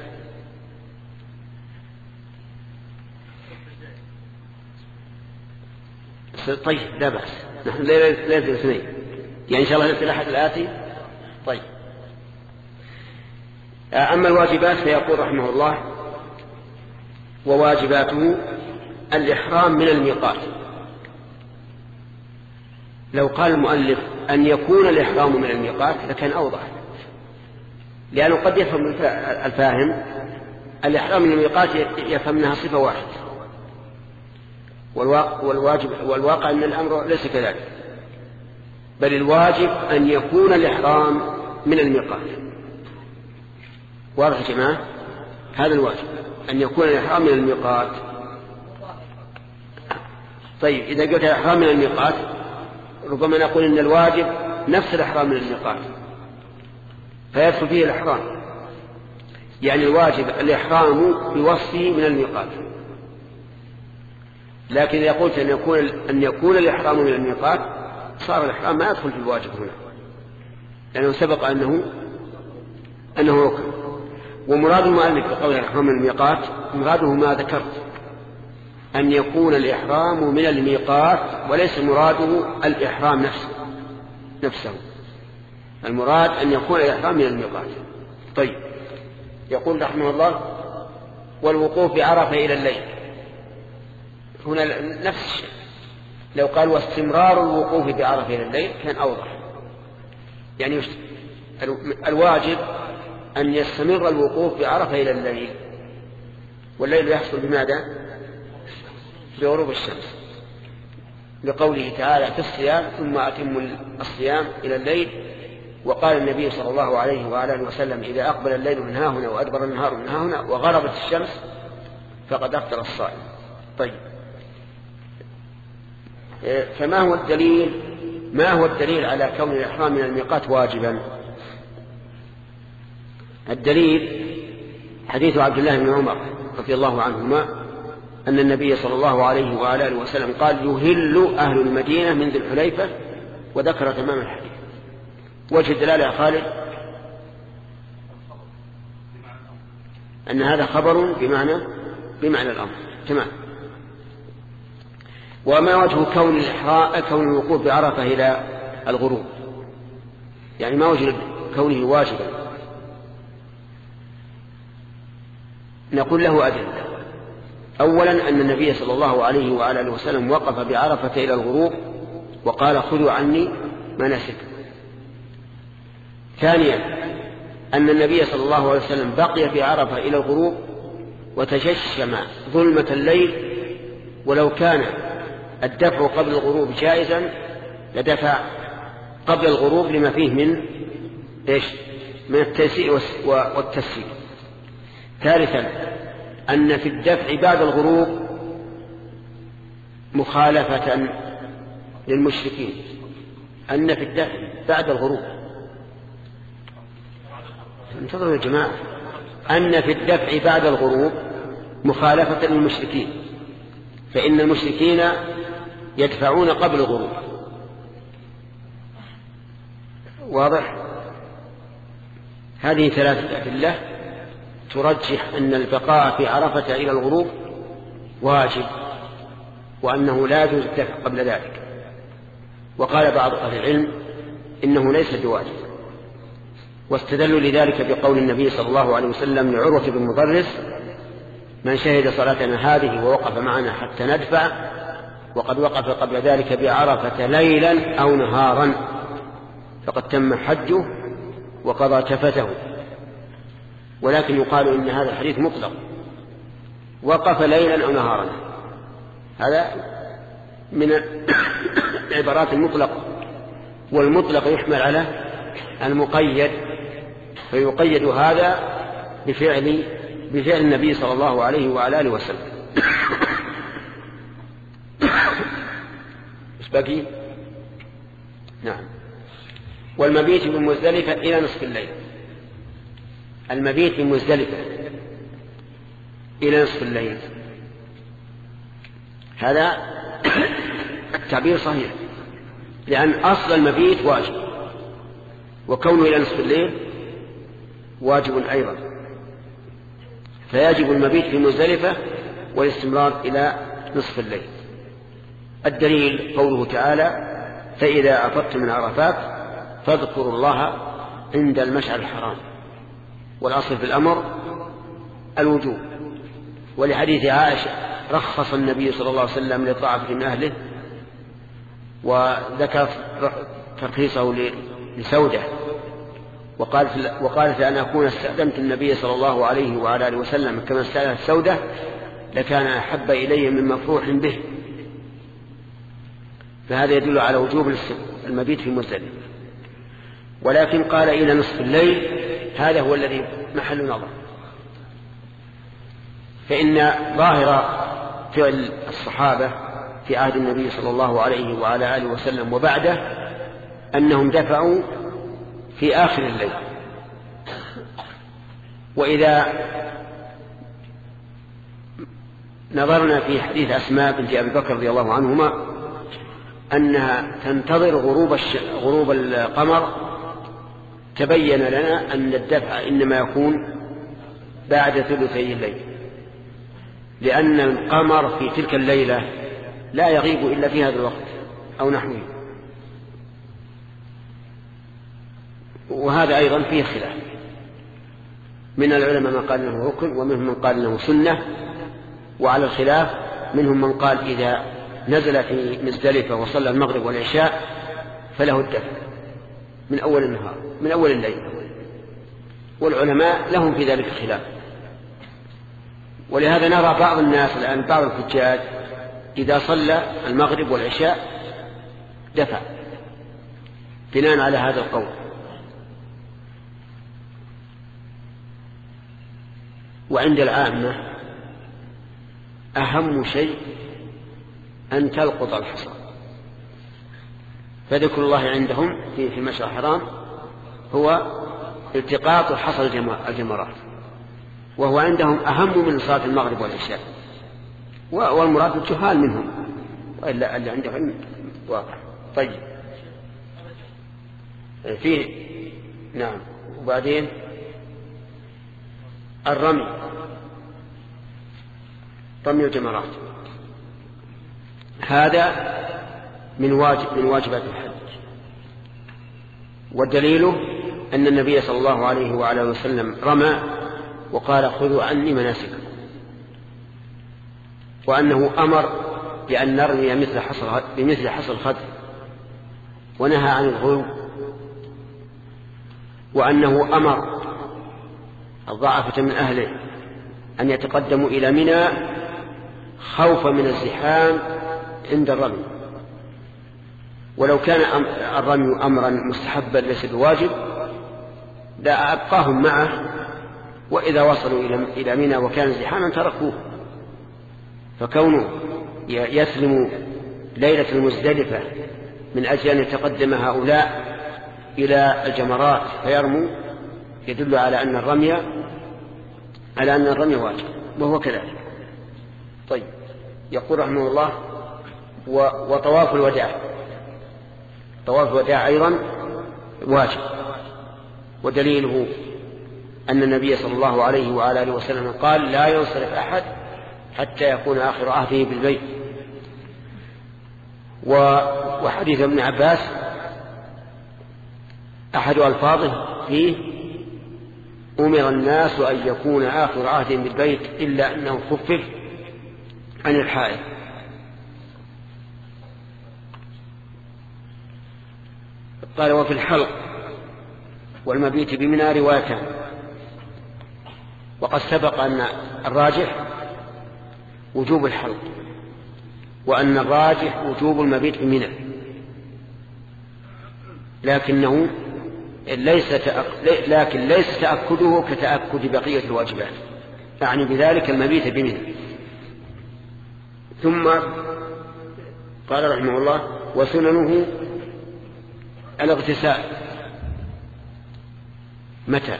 طيب لا بأس، نحن ليلة الاثنين يعني إن شاء الله ليلة الأحد الآتي. طيب أما الواجبات فيقول رحمه الله: وواجباته الإحرام من الميقات. لو قال المؤلف أن يكون الإحرام من الميقات لكان أوضح، لأنه قد يفهم الفاهم الإحرام من الميقات يفهم أنها صفة واحدة، والواجب والواقع أن الأمر ليس كذلك، بل الواجب أن يكون الإحرام من الميقات. واضح يا جماعة؟ هذا الواجب أن يكون الإحرام من الميقات. طيب إذا قلت الإحرام من الميقات ربما نقول إن الواجب نفس الإحرام من الميقات فيدخل فيه الإحرام، يعني الواجب الإحرام بوصفه من الميقات. لكن إذا قلت أن يكون, أن يكون الإحرام من الميقات صار الإحرام ما يدخل في الواجب هنا، لأنه سبق أنه أنه ركن. ومراد المؤلف بقول الإحرام من الميقات مراده ما ذكرت، أن يكون الإحرام من الميقات، وليس مراده الإحرام نفسه نفسه المراد أن يكون الإحرام من الميقات. طيب يقول رحمه الله: والوقوف بعرفة إلى الليل. هنا نفس الشيء، لو قال واستمرار الوقوف بعرفة إلى الليل كان أوضح. يعني الواجب أن يستمر الوقوف بعرفة إلى الليل، والليل يحصل بماذا؟ بغروب الشمس، لقوله تعالى في الصيام: ثم أتم الصيام إلى الليل. وقال النبي صلى الله عليه وآله وسلم: إذا أقبل الليل من ها هنا وأدبر النهار من ها هنا وغربت الشمس فقد أفطر الصائم. طيب فما هو الدليل ما هو الدليل على كون الإحرام من الميقات واجبا؟ الدليل حديث عبد الله بن عمر رضي الله عنهما أن النبي صلى الله عليه وآله وسلم قال: يهل أهل المدينة من ذي الحليفة، وذكر تمام الحديث. وجه الدلالة يا خالد أن هذا خبر بمعنى بمعنى الأمر. تمام. وما وجه كون الإحرام كون الوقوف بعرفة إلى الغروب؟ يعني ما وجه كونه واجبا؟ نقول له أدلة. أولا أن النبي صلى الله عليه وآله وسلم وقف بعرفة إلى الغروب وقال: خذوا عني مناسككم. ثانيا أن النبي صلى الله عليه وسلم بقي في عرفة إلى الغروب وتجشم ظلمة الليل، ولو كان الدفع قبل الغروب جائزا لدفع قبل الغروب لما فيه من إيش؟ من التيسير والتسهيل. ثالثا أن في الدفع بعد الغروب مخالفة للمشركين، أن في الدفع بعد الغروب انتظروا يا جماعة، أن في الدفع بعد الغروب مخالفة للمشركين، فإن المشركين يدفعون قبل الغروب. واضح؟ هذه ثلاثة أدلة ترجح أن البقاء في عرفة إلى الغروب واجب، وأنه لا يجوز الدفع قبل ذلك. وقال بعض أهل العلم إنه ليس بواجب، واستدلوا لذلك بقول النبي صلى الله عليه وسلم لعروة بن مضرس: من شهد صلاتنا هذه ووقف معنا حتى ندفع وقد وقف قبل ذلك بعرفة ليلا أو نهارا فقد تم حجه وقضى تفته. ولكن يقال إن هذا الحديث مطلق، وقف ليلا أو نهارا، هذا من العبارات المطلقة، والمطلق يحمل على المقيد، فيقيد هذا بفعل بفعل النبي صلى الله عليه وعلى آله وسلم. إيش باقي؟ نعم. والمبيت بمزدلفة إلى نصف الليل. المبيت بمزدلفة إلى نصف الليل هذا التعبير صحيح، لأن أصل المبيت واجب، وكونه إلى نصف الليل واجب أيضا، فيجب المبيت في مزدلفة والاستمرار إلى نصف الليل. الدليل قوله تعالى: فإذا أفضتم من عرفات فاذكروا الله عند المشعر الحرام، والأصل في الأمر الوجوب. ولحديث عائشة رخص النبي صلى الله عليه وسلم لطاعة من أهله، وذكر ترخيصه لسودة، وقالت وقالت لأن أكون استأذنت النبي صلى الله عليه وعلى آله وسلم كما استأذنت سودة لكان أحب إلي من مفروح به. فهذا يدل على وجوب المبيت في مزدلفة. ولكن قال إلى نصف الليل، هذا هو الذي محل نظر، فإن ظاهر فعل الصحابة في عهد النبي صلى الله عليه وعلى آله وسلم وبعده أنهم دفعوا في آخر الليل. وإذا نظرنا في حديث أسماء بنت أبي بكر رضي الله عنهما أنها تنتظر غروب, الش... غروب القمر، تبين لنا أن الدفع إنما يكون بعد ثلثي الليل، لأن القمر في تلك الليلة لا يغيب إلا في هذا الوقت أو نحوه. وهذا أيضا فيه خلاف، من العلماء من قال انه ركن، ومنهم من قال انه سنة. وعلى الخلاف منهم من قال إذا نزل في مزدلفة وصلى المغرب والعشاء فله الدفع من أول النهار من أول الليل، والعلماء لهم في ذلك خلاف. ولهذا نرى بعض الناس الآن، بعض الحجاج إذا صلى المغرب والعشاء دفع بناء على هذا القول. وعند العامة أهم شيء أن تلقط الحصى، فذكر الله عندهم في المشعر الحرام هو التقاط حصى الجمرات، وهو عندهم أهم من صلاة المغرب والعشاء، والمراد الجهال منهم، وإلا اللي عندهم واضح. طيب فيه نعم. وبعدين الرمي، رمي الجمرات، هذا من واجب من واجبات الحج. والدليل أن النبي صلى الله عليه وعلى وسلم رمى وقال: خذوا عني مناسككم، وأنه أمر بأن نرمي مثل حصى بمثل حصى الخد، ونهى عن الغلو، وأنه أمر الضعفة من أهله أن يتقدموا إلى منى خوفا من الزحام عند الرمي. ولو كان الرمي أمرا مستحبا ليس بواجب لا أبقاهم معه، وإذا وصلوا إلى منى وكان زحاما تركوه. فكونه يسلم ليلة المزدلفة من أجل أن يتقدم هؤلاء إلى الجمرات فيرموا، يدل على أن الرمي على أن الرمي واجب، وهو كذلك. طيب، يقول رحمه الله: وطواف الوداع، طواف الوداع أيضا واجب، ودليله أن النبي صلى الله عليه وعلى آله وسلم قال: لا ينصرف أحد حتى يكون آخر عهده بالبيت. وحديث ابن عباس أحد ألفاظه فيه: أمر الناس أن يكون آخر عهدهم بالبيت إلا أنه خفف عن الحائض. قال: وفي الحلق والمبيت بمنى روايتان. وقد سبق أن الراجح وجوب الحلق، وأن الراجح وجوب المبيت بمنى، لكنه ليس تأك... لكن ليس تأكده كتأكد بقية الواجبات، يعني بذلك المبيت بمنى. ثم قال رحمه الله: وسننه الاغتسال. متى؟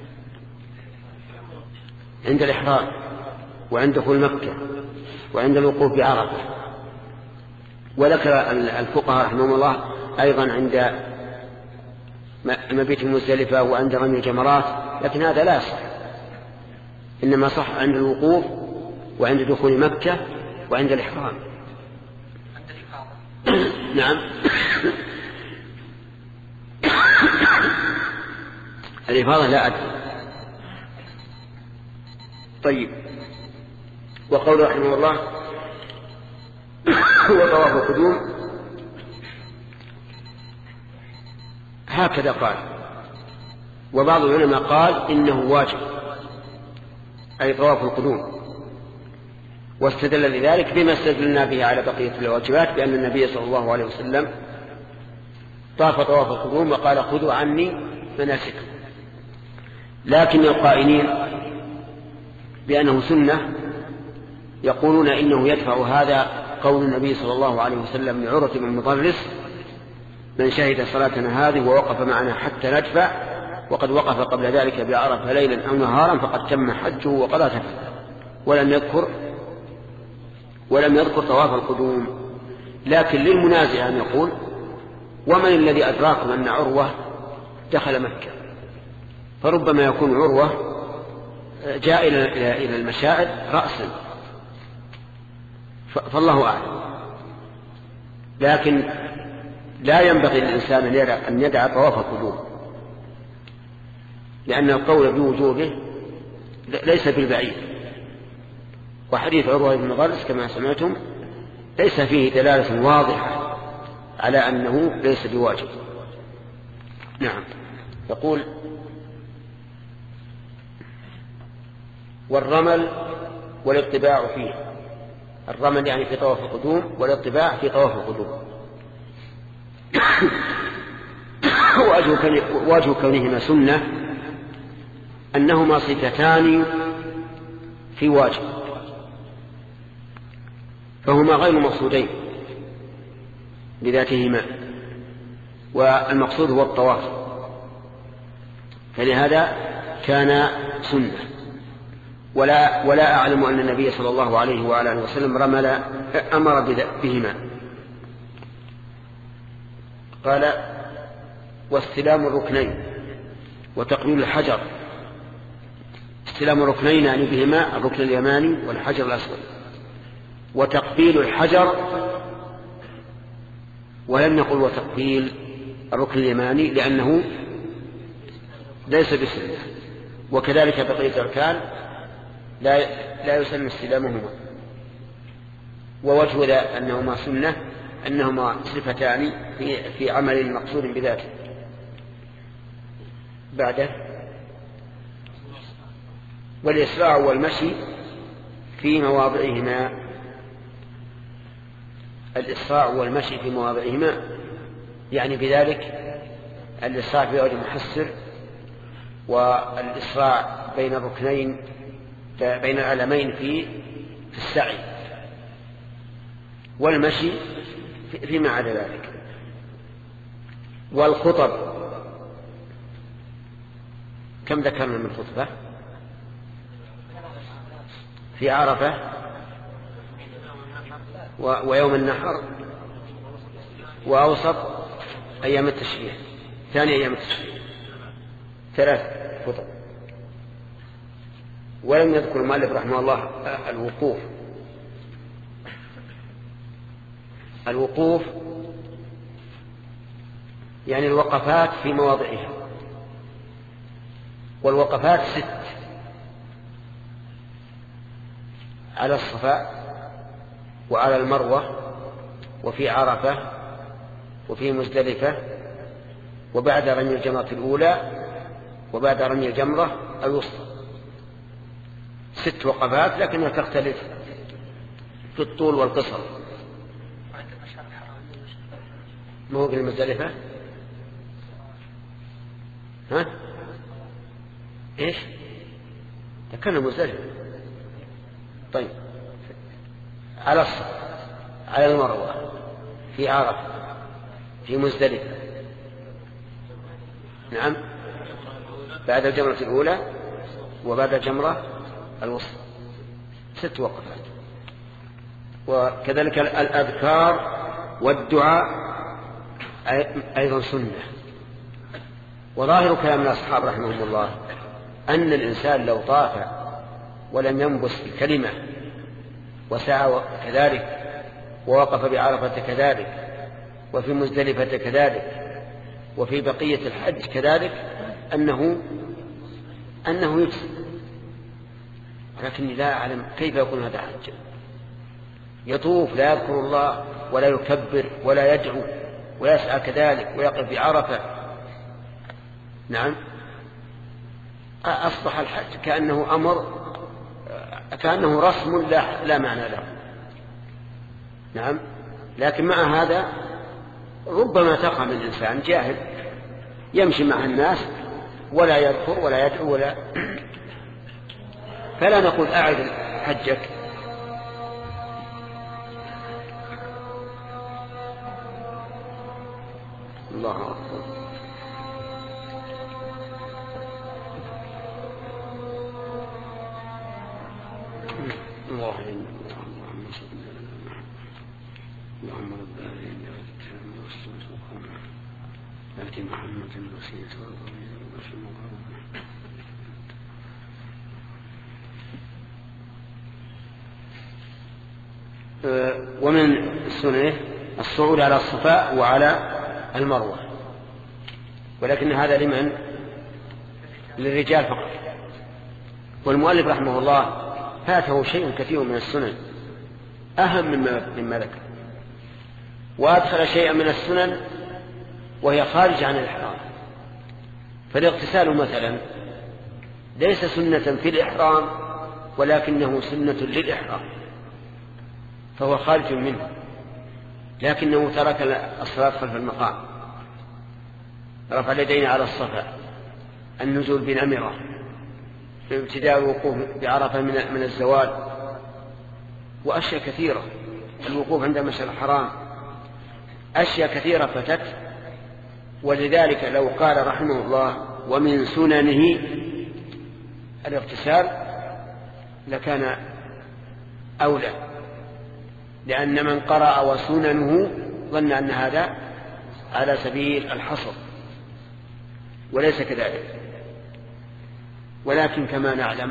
عند الإحرام، وعند دخول مكة، وعند الوقوف بعرفة. وذكر الفقهاء رحمهم الله أيضا عند مبيت المزدلفة وعند رمي الجمرات، لكن هذا لا يصح، إنما صح عند الوقوف وعند دخول مكة وعند الإحرام. نعم. الإفاضة لا أدري. طيب، وقول رحمه الله: هو طواف القدوم، هكذا قال. وبعض العلماء قال إنه واجب، أي طواف القدوم، واستدل لذلك بما استدلنا به على بقية الواجبات، بأن النبي صلى الله عليه وسلم طاف طواف القدوم وقال: خذوا عني مناسككم. لكن القائلين بأنه سنة يقولون إنه يدفع هذا قول النبي صلى الله عليه وسلم لعروة بن المضرس: من شهد صلاتنا هذه ووقف معنا حتى ندفع، وقد وقف قبل ذلك بعرفة ليلا أو نهارا فقد تم حجه وقضى تفته. ولم يذكر ولم يذكر طواف القدوم. لكن للمنازع أن يقول: ومن الذي أدراكم أن عروة دخل مكة؟ فربما يكون عروة جاء إلى المشاعر رأسا، فالله أعلم. لكن لا ينبغي للإنسان أن يدع طواف القدوم، لأن القول بوجوبه ليس بالبعيد. وحديث عروة بن المضرس كما سمعتم ليس فيه دلالة واضحة على أنه ليس بواجب. نعم. يقول: والرمل والاطباع فيه. الرمل يعني في طواف القدوم، والاطباع في طواف القدوم. ووجه كونهما سنة أنهما صفتان في واجب، فهما غير مقصودين بذاتهما، والمقصود هو الطواف، فلهذا كان سنة. ولا, ولا أعلم أن النبي صلى الله عليه وعلى آله وسلم رمل أمر بهما. قال: واستلام الركنين وتقبيل الحجر. استلام الركنين يعني بهما الركن اليماني والحجر الأسود، وتقبيل الحجر، ولم نقل وتقبيل الركن اليماني لأنه ليس بسنة، وكذلك بقية الأركان لا لا يسن استلامهما. ووجه ذا أنهما سنة أنهما صفتان في في عمل مقصود بذاته. بعده: والإسراع والمشي في مواضعهما. الإسراع والمشي في مواضعهما يعني بذلك الإسراع في وجه محسر، والإسراع بين الركنين بين العلمين في في السعي، والمشي فيما عدا ذلك. والخطب كم ذكرنا من الخطبة؟ في عرفة ويوم النحر وأوسط أيام التشريع، ثاني أيام التشريع، ثلاث خطب. ولم يذكر المؤلف رحمه الله الوقوف. الوقوف يعني الوقفات في مواضعها، والوقفات ست: على الصفا وعلى المروة وفي عرفة وفي مزدلفة وبعد رمي الجمرة الأولى وبعد رمي الجمرة الوسطى. ست وقفات لكنها تختلف في الطول والقصر. ما هو في المزدلفة؟ ها؟ إيش؟ ذكرنا مزدلفة. طيب، على الصفا، على المروة، في عرفة، في مزدلفة، نعم، بعد الجمرة الأولى وبعد الجمرة الوسطى، ست وقفات. وكذلك الأذكار والدعاء أيضا سنة. وظاهر كلام الأصحاب رحمهم الله أن الإنسان لو طاف ولم ينبس الكلمة وسعى كذلك ووقف بعرفة كذلك وفي مزدلفة كذلك وفي بقية الحج كذلك أنه أنه يجزي، ولكني لا أعلم كيف يكون هذا حج. يطوف لا يذكر الله ولا يكبر ولا يدعو ويسعى كذلك ويقف بعرفة، نعم، أصبح الحج كأنه أمر، كأنه رسم لا, لا معنى له، نعم. لكن مع هذا ربما تقع من الإنسان جاهل يمشي مع الناس ولا يذكر ولا يدعو ولا فلا نقول أعد حجك. الله أكبر. الله اللهم رب العالمين آت محمد الوسيلة والفضيلة ومن السنة الصعود على الصفا وعلى المروة، ولكن هذا لمن؟ للرجال فقط. والمؤلف رحمه الله فاته شيء كثير من السنن أهم مما, مما ذكر، وأدخل شيئا من السنن وهي خارج عن الإحرام. فالاغتسال مثلا ليس سنة في الإحرام ولكنه سنة للإحرام، فهو خارج منه، لكنه ترك الصلاة خلف المقام، رفع اليدين على الصفا، النزول بنمرة، ابتداء الوقوف بعرفة من الزوال، وأشياء كثيرة، الوقوف عند مشعر الحرام، أشياء كثيرة فتت. ولذلك لو قال رحمه الله ومن سننه الاغتسال لكان أولى، لأن من قرأ وسننه ظن أن هذا على سبيل الحصر، وليس كذلك. ولكن كما نعلم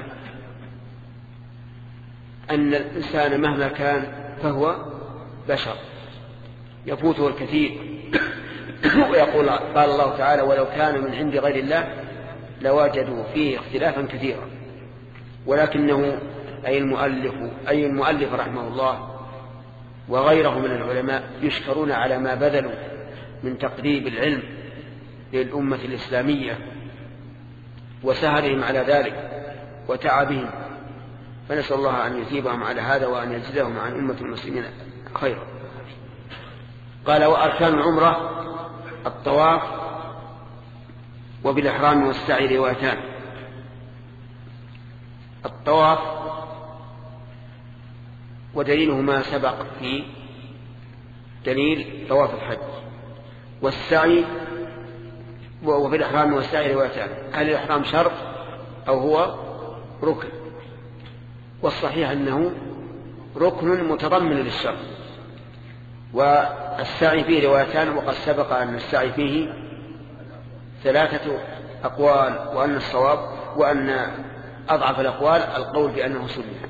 أن الإنسان مهما كان فهو بشر يفوته الكثير. ويقول قال الله تعالى ولو كان من عند غير الله لوجدوا فيه اختلافا كثيرا، ولكنه أي المؤلف أي المؤلف رحمه الله وغيره من العلماء يشكرون على ما بذلوا من تقريب العلم للأمة الإسلامية وسهرهم على ذلك وتعبهم، فنسأل الله أن يثيبهم على هذا وأن يجزيهم عن أمة المسلمين خيرا. قال وأركان العمرة الطواف وبالإحرام والسعي روايتان. الطواف ودليله ما سبق في دليل طواف الحج، والسعي وبالإحرام والسعي روايتان. هل الإحرام شرط أو هو ركن، والصحيح أنه ركن متضمن للشرط. والسعي فيه روايتان، وقد سبق أن السعي فيه ثلاثة أقوال، وأن الصواب وأن أضعف الأقوال القول بأنه سنة.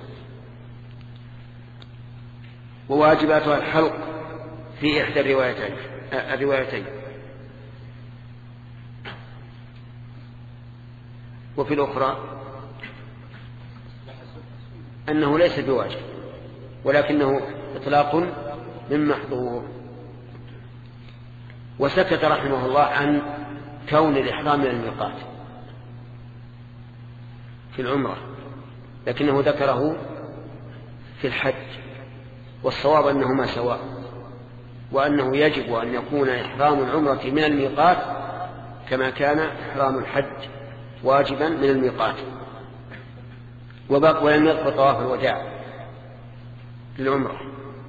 وواجباتها الحلق في إحدى الروايتين الروايتين وفي الأخرى أنه ليس بواجب ولكنه إطلاق من محظور. وسكت رحمه الله عن كون الإحرام من الميقات في العمرة، لكنه ذكره في الحج، والصواب أنهما سواء، وأنه يجب أن يكون إحرام العمرة من الميقات كما كان إحرام الحج واجبا من الميقات. ولم يذكر طواف الوداع للعمرة،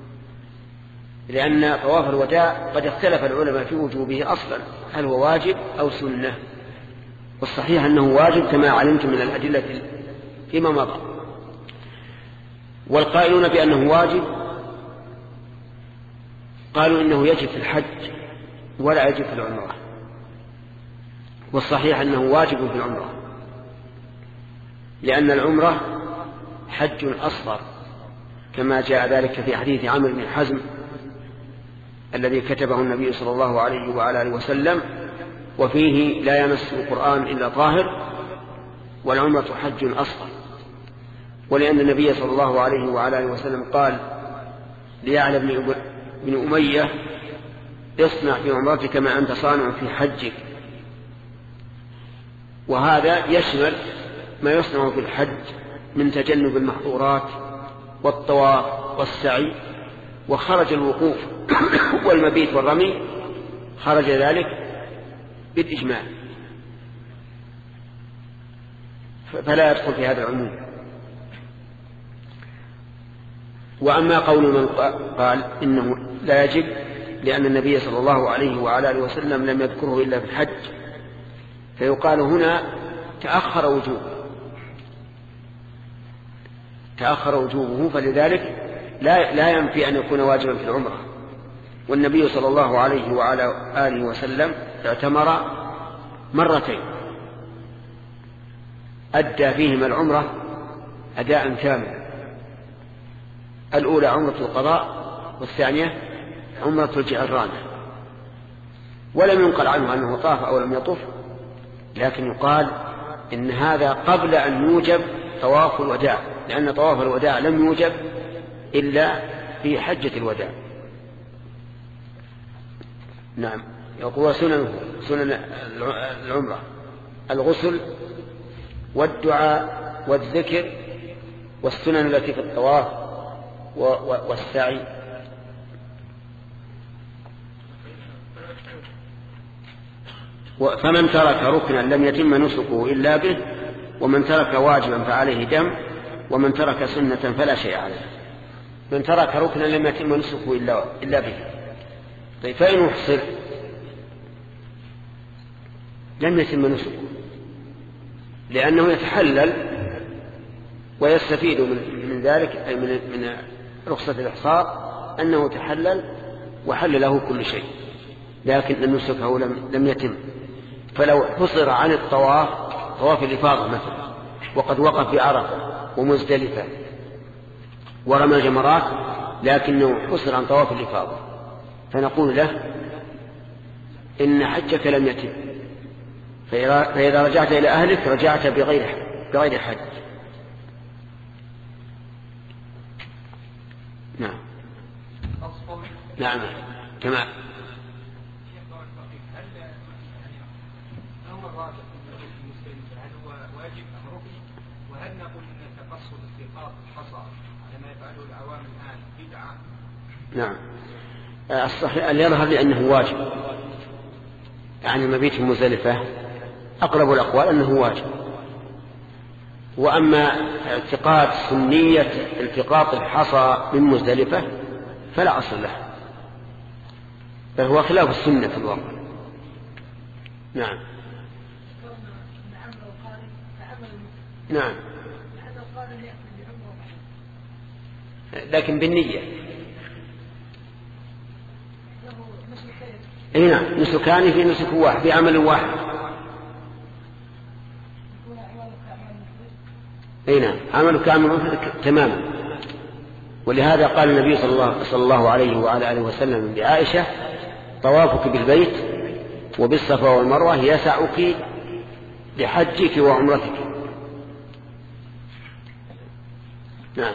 لأن طواف الوداع قد اختلف العلماء في وجوبه أصلا، هل هو واجب أو سنة؟ والصحيح أنه واجب كما علمتم من الأدلة فيما مضى. والقائلون بأنه واجب قالوا إنه يجب في الحج ولا يجب في العمرة، والصحيح أنه واجب في العمرة، لأن العمرة حج أصغر كما جاء ذلك في حديث عمرو بن حزم الذي كتبه النبي صلى الله عليه وعلى آله وسلم، وفيه لا يمس القرآن إلا طاهر، والعمرة حج أصغر. ولأن النبي صلى الله عليه وعلى آله وسلم قال ليعلى بن أمية اصنع في عمرتك ما أنت صانع في حجك، وهذا يشمل ما يصنع في الحج من تجنب المحظورات والطواف والسعي. وخرج الوقوف والمبيت والرمي خرج ذلك بالإجماع، فلا يدخل في هذا العموم. وأما قول من قال إنه لا يجب لأن النبي صلى الله عليه وعلى آله وسلم لم يذكره إلا في الحج، فيقال هنا تأخر وجوبه تأخر وجوبه فلذلك لا, لا ينفي أن يكون واجبا في العمرة. والنبي صلى الله عليه وعلى آله وسلم اعتمر مرتين أدى فيهما العمرة أداء كاملا، الأولى عمرة القضاء والثانية عمرة الجعرانة، ولم ينقل عنه أنه طاف أو لم يطف، لكن يقال إن هذا قبل أن يوجب طواف الوداع، لأن طواف الوداع لم يوجب إلا في حجة الوداع. نعم. يقول سنن سنن العمرة الغسل والدعاء والذكر والسنن التي في الطواف والسعي. فمن ترك ركنا لم يتم نسكه إلا به، ومن ترك واجبا فعليه دم، ومن ترك سنة فلا شيء عليه. من ترك ركنا لم يتم نسكه إلا به. طيب فإن يحصل لم يتم نسكه، لأنه يتحلل ويستفيد من ذلك أي من رخصة الإحصار أنه تحلل وحل له كل شيء، لكن نسكه لم يتم. فلو حصر عن الطواف طواف الإفاضة مثلا وقد وقف في عرفة ومزدلفة ورمى الجمرات، لكنه حصر عن طواف الإفاضة، فنقول له إن حجك لم يتم، فإذا رجعت إلى أهلك رجعت بغير بغير حج. نعم. نعم كما وهل نقول ان تقصد التقاط الحصى على ما يفعله العوام الان بدعه؟ نعم. الصحيح اللي يظهر لأنه واجب، يعني المبيت في مزدلفة أقرب الأقوال أنه واجب. وأما اعتقاد سنية التقاط الحصى من مزدلفة فلا أصل له، بل هو خلاف السنة في الواقع. نعم. نعم، لكن بالنية. اي نعم، نسكان في نسك واحد، في عمل واحد. اي نعم، عمل كامل تماما. ولهذا قال النبي صلى الله, صلى الله عليه وعلى آله وسلم لعائشة: طوافك بالبيت وبالصفا والمروة يسعك لحجك وعمرتك. نعم.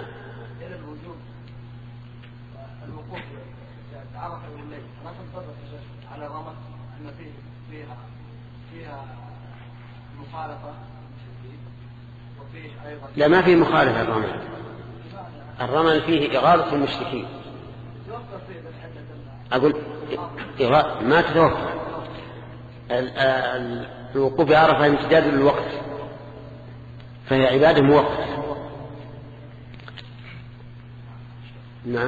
الوقوف عرفة والليل ما تنطبق على الرمل أن فيها فيها مخالفة وفيه أيضا. لا، ما في مخالفة. الرمل الرمل فيه إغاظة المشركين. أقول ما تتوفر. الوقوف بعرفة امتداد للوقت، فهي عبادة مؤقتة. نعم.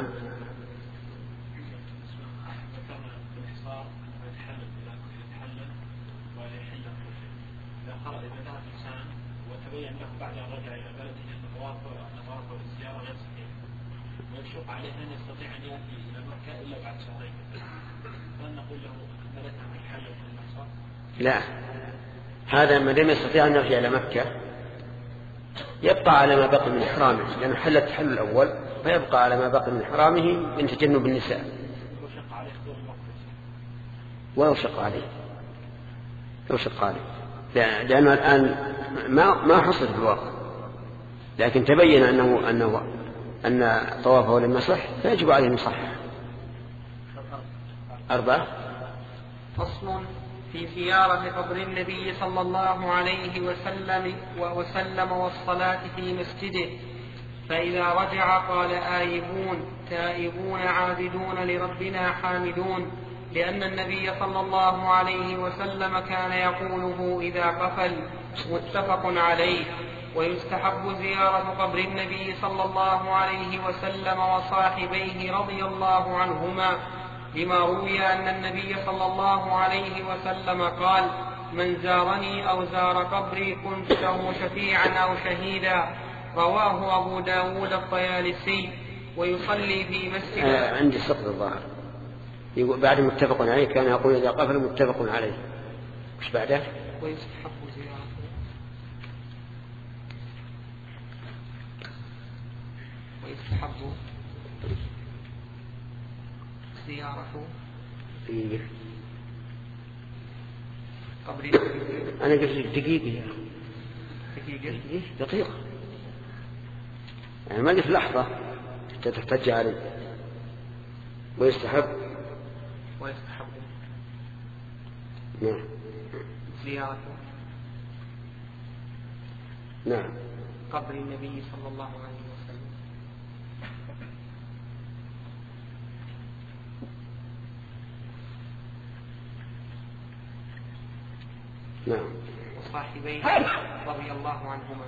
وتبين له بعد أن رجع إلى بلده أن الطواف والزيارة غير صحيح، ويشق عليه أن يستطيع أن يأتي إلى مكة إلا بعد شهرين، فهل نقول له أن لك من الحل في المحصر؟ لا، هذا ما دام يستطيع أن يرجع إلى مكة يبقى على ما بقي من إحرامه، لأنه حل التحلل الأول، فيبقى على ما بقي من إحرامه من تجنب النساء. ويشق عليه دور المقدس. ويشق عليه يشق عليه لأنه الآن ما ما حصل في الواقع، لكن تبين أنه أنه أن طوافه لم يصح، فيجب عليه أن يصحح. أربعة. فصل في زيارة قبر النبي صلى الله عليه وسلم وسلم والصلاة في مسجده. فإذا رجع قال: آيبون تائبون عابدون لربنا حامدون، لأن النبي صلى الله عليه وسلم كان يقوله إذا قفل. متفق عليه. ويستحب زيارة قبر النبي صلى الله عليه وسلم وصاحبيه رضي الله عنهما، لما روي أن النبي صلى الله عليه وسلم قال: من زارني أو زار قبري كنت له شفيعا أو شهيدا. رواه أبو داود الطيالسي. ويصلي في مسجد. آه عندي سقط الظاهر يقول بعد متفق عليه كان يقول إذا قفل متفق عليه. مش بعده؟ ويستحب زيارته ويستحب زيارته دقيقة. قبر أنا قلت دقيقة يا دقيقة دقيقة يعني ما قلت لحظة تحتاج عليه. ويستحب ويستحب نعم زيارته نعم قبر النبي صلى الله عليه وسلم. نعم وصاحبيه رضي الله عنهما.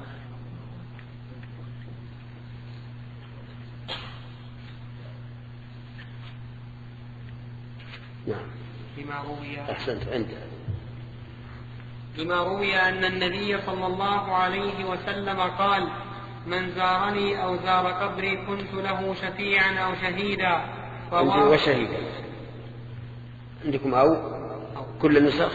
نعم لما روي أحسنت أنت لما روي أن النبي صلى الله عليه وسلم قال: من زارني أو زار قبري كنت له شفيعا أو شهيدا. عندي وشهيدا. عندكم أو, أو. كل النسخ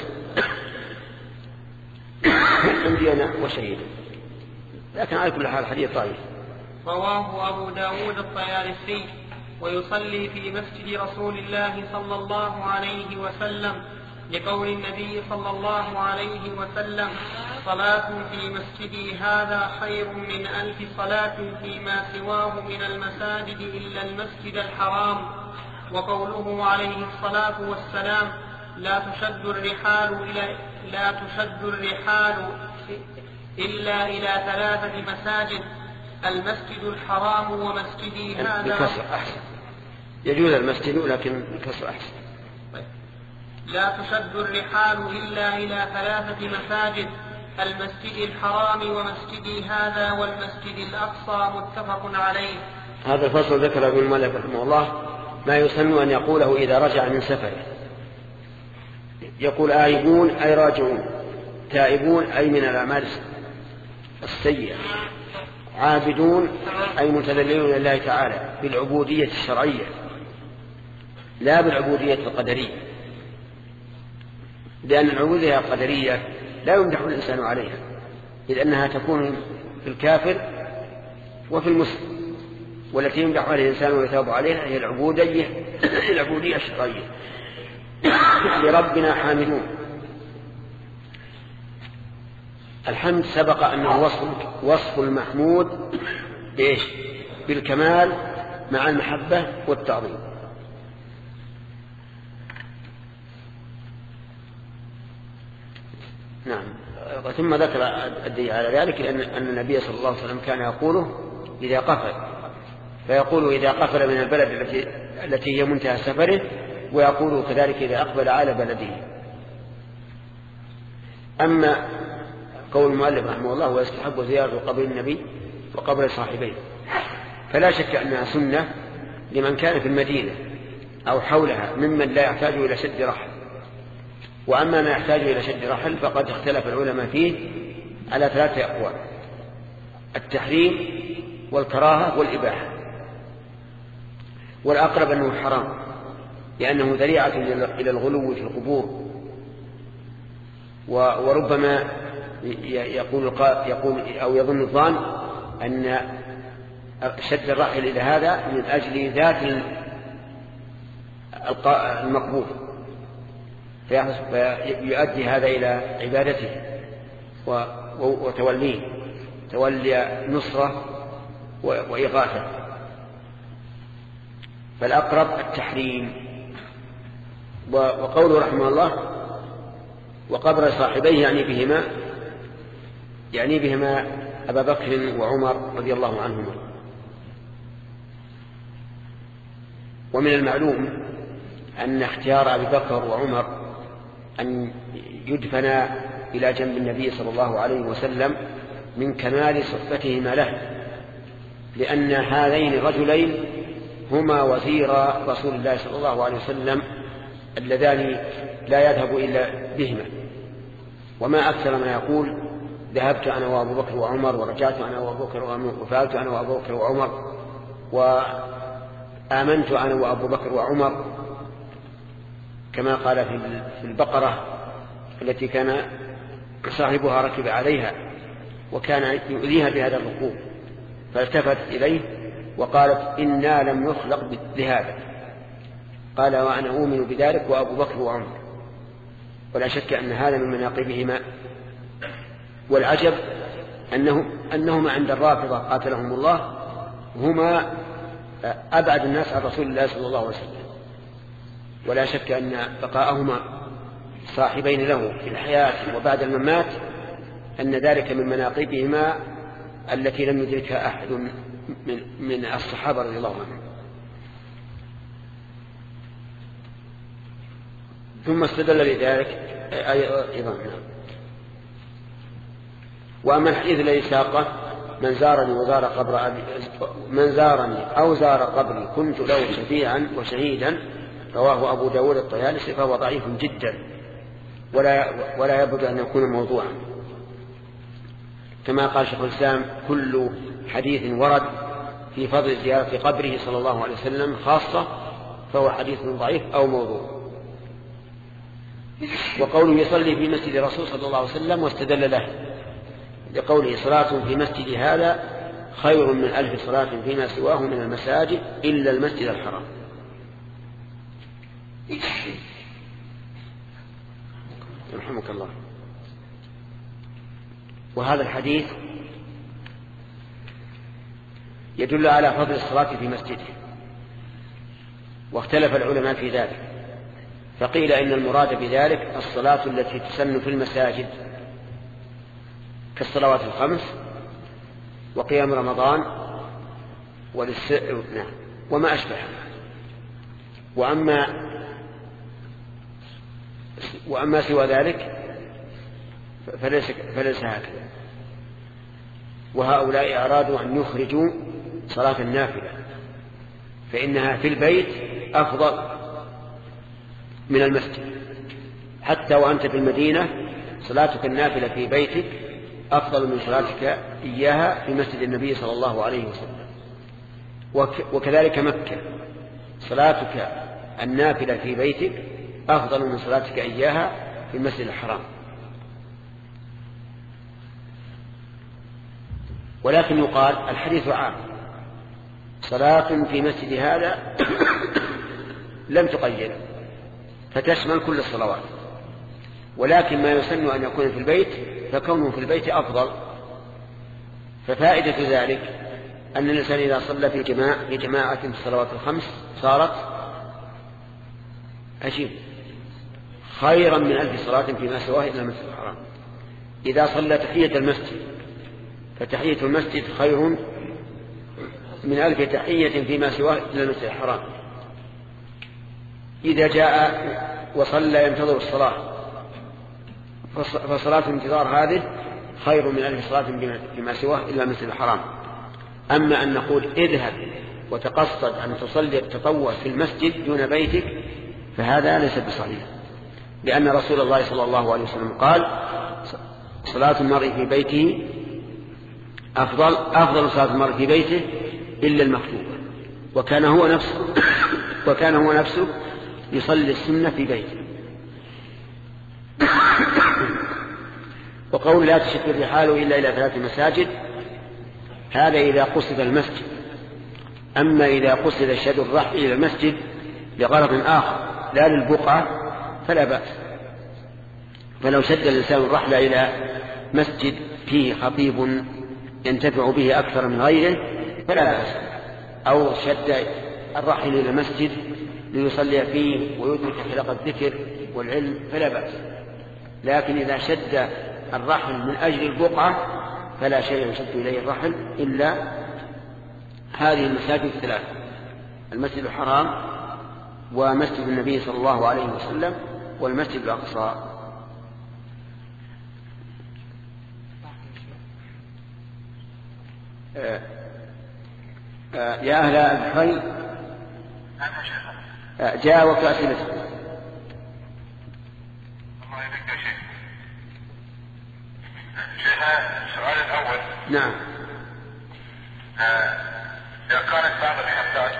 عندي أنا وشهيدا، لكن على كل حال حديث ضعيف. رواه أبو داود الطيالسي. ويصلي في مسجد رسول الله صلى الله عليه وسلم، لقول النبي صلى الله عليه وسلم: صلاة في مسجدي هذا خير من ألف صلاة فيما سواه من المساجد إلا المسجد الحرام. وقوله عليه الصلاة والسلام: لا تشد الرحال إلى لا تشد الرحال إلا إلى ثلاثة مساجد: المسجد الحرام ومسجدي هذا. بكسر أحسن، يجوز المسجد لكن بكسر أحسن. لا تشد الرحال إلا إلى ثلاثة مساجد: المسجد الحرام ومسجدي هذا والمسجد الأقصى. متفق عليه. هذا الفصل ذكر ابن مالك رحمه الله ما يسن أن يقوله إذا رجع من سفره. يقول: آيبون أي راجعون، تائبون أي من الأعمال السيئة، عابدون أي متذللون لله تعالى بالعبودية الشرعية لا بالعبودية القدرية، لأن العبودية القدرية لا يمدح الإنسان عليها، إذ أنها تكون في الكافر وفي المسلم، والتي يمدح عليها الإنسان ويثاب عليها هي العبودية العبودية الشرعية. لربنا حامدون. الحمد سبق أنه وصف, وصف المحمود بإيش؟ بالكمال مع المحبة والتعظيم. نعم. ثم ذكر الدليل على ذلك أن النبي صلى الله عليه وسلم كان يقوله إذا قفل، فيقول إذا قفل من البلد التي, التي هي منتهى سفره، ويقول كذلك إذا أقبل على بلده. أما قول المؤلف رحمه الله ويستحب زيارة قبر النبي وقبر صاحبيه، فلا شك أنها سنة لمن كان في المدينة أو حولها ممن لا يحتاج إلى شد رحل. وأما ما يحتاج إلى شد رحل فقد اختلف العلماء فيه على ثلاثة أقوال: التحريم والكراهة والإباحة. والأقرب أنه حرام، لأنه ذريعة إلى الغلو في القبور، وربما يقول يقول أو يظن الظان أن شد الرحل إلى هذا من أجل ذات المقبول، فيؤدي هذا إلى عبادته وتوليه تولي نصرة وإغاثة. فالأقرب التحريم. وقوله رحمه الله وقبر صاحبيه يعني بهما يعني بهما أبا بكر وعمر رضي الله عنهما. ومن المعلوم أن اختيار أبي بكر وعمر أن يدفنا إلى جنب النبي صلى الله عليه وسلم من كمال صفتهما له، لأن هذين الرجلين هما وزيرا رسول الله صلى الله عليه وسلم اللذان لا يذهب إلا بهما. وما أكثر ما يقول ذهبت أنا وأبو بكر وعمر، ورجعت أنا وأبو بكر وعمر، وفعلت أنا وأبو بكر وعمر، وآمنت أنا وأبو بكر وعمر، كما قال في البقرة التي كان صاحبها ركب عليها وكان يؤذيها بهذا الركوب، فالتفت إليه وقالت إنا لم نخلق لهذا. قال وأنا أؤمن بذلك وأبو بكر وعمر. ولا شك أن هذا من مناقبهما. والعجب أنه أنهما عند الرافضة قاتلهم الله هما أبعد الناس عن رسول الله صلى الله عليه وسلم. ولا شك أن بقاءهما صاحبين له في الحياة وبعد الممات أن ذلك من مناقبهما التي لم يدركها أحد من, من الصحابة رضي الله عنهم. ثم استدل لذلك أيضا. وأما الحديث الذي ساقه من زارني وزار قبر أبي من زارني أو زار قبري كنت له شفيعا وشهيدا، رواه أبو داود الطيالسي، فهو ضعيف جدا ولا ولا يبدو أن يكون موضوعا. كما قال شيخ الإسلام كل حديث ورد في فضل زيارة قبره صلى الله عليه وسلم خاصة فهو حديث ضعيف أو موضوع. وقوله يصلي في مسجد الرسول صلى الله عليه وسلم واستدل له لقوله صلاة في مسجد هذا خير من ألف صلاة فيما سواه من المساجد إلا المسجد الحرام. رحمك الله. وهذا الحديث يدل على فضل الصلاة في مسجده، واختلف العلماء في ذلك، فقيل إن المراد بذلك الصلاة التي تسن في المساجد كالصلوات الخمس وقيام رمضان والاستسقاء وما أشبهها. وأما وأما سوى ذلك فليس, فليس هكذا. وهؤلاء أرادوا أن يخرجوا صلاة النافلة، فإنها في البيت أفضل من المسجد. حتى وأنت في المدينة صلاتك النافلة في بيتك أفضل من صلاتك إياها في مسجد النبي صلى الله عليه وسلم. وكذلك مكة، صلاتك النافلة في بيتك أفضل من صلاتك إياها في المسجد الحرام. ولكن يقال الحديث عام، صلاة في مسجد هذا لم تقيد فتشمل كل الصلوات، ولكن ما يسن أن يكون في البيت فكونه في البيت أفضل. ففائدة ذلك أن الإنسان إذا صلى في جماعة في جماعة في الصلوات الخمس صارت عشرين خيرا من ألف صلاة فيما سواه إلى المسجد الحرام. إذا صلى تحية المسجد فتحية المسجد خير من ألف تحية فيما سواه إلى المسجد الحرام. إذا جاء وصلى ينتظر الصلاة فصلاة الانتظار هذه خير من ألف صلاة فيما سواه إلى المسجد الحرام. أما أن نقول اذهب وتقصد أن تصلي التطوع في المسجد دون بيتك فهذا ليس بصحيح، لأن رسول الله صلى الله عليه وسلم قال صلاة المرء في بيته أفضل أفضل صلاة المرء في بيته إلا المكتوبة، وكان هو نفسه وكان هو نفسه يصلي السنة في بيته. وقول لا تشد الرحال إلا إلى ثلاث مساجد هذا إذا قصد المسجد. أما إذا قصد شد الرحل إلى المسجد لغرض آخر لا للبقعة فلا بأس. فلو شد الإنسان الرحل إلى مسجد فيه خطيب ينتفع به أكثر من غيره فلا بأس، أو شد الرحل إلى المسجد ليصلي فيه ويدرك حلقة الذكر والعلم فلا بأس. لكن إذا شد الرحل من أجل البقعة فلا شيء يشد إليه الرحل إلا هذه المساجد الثلاثة: المسجد الحرام ومسجد النبي صلى الله عليه وسلم والمسجد الأقصى. آه آه يا أهل البحرين آه جاء وقت أسئلتكم. السؤال الأول: نعم. إذا كانت بعض الحملات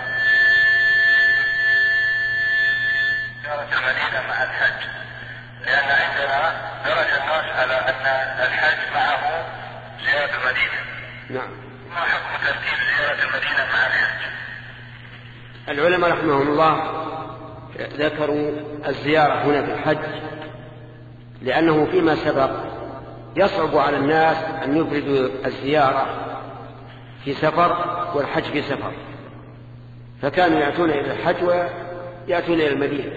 زيارة المدينة مع الحج، لأن عندنا درج الناس على أن الحج معه زيارة المدينة. نعم. ما حكم ترتيب زيارة المدينة مع الحج؟ العلماء رحمهم الله ذكروا الزيارة هنا في الحج لأنه فيما سبق يصعب على الناس أن يفردوا الزيارة في سفر والحج في سفر، فكانوا يأتون إلى الحج ويأتون إلى المدينة.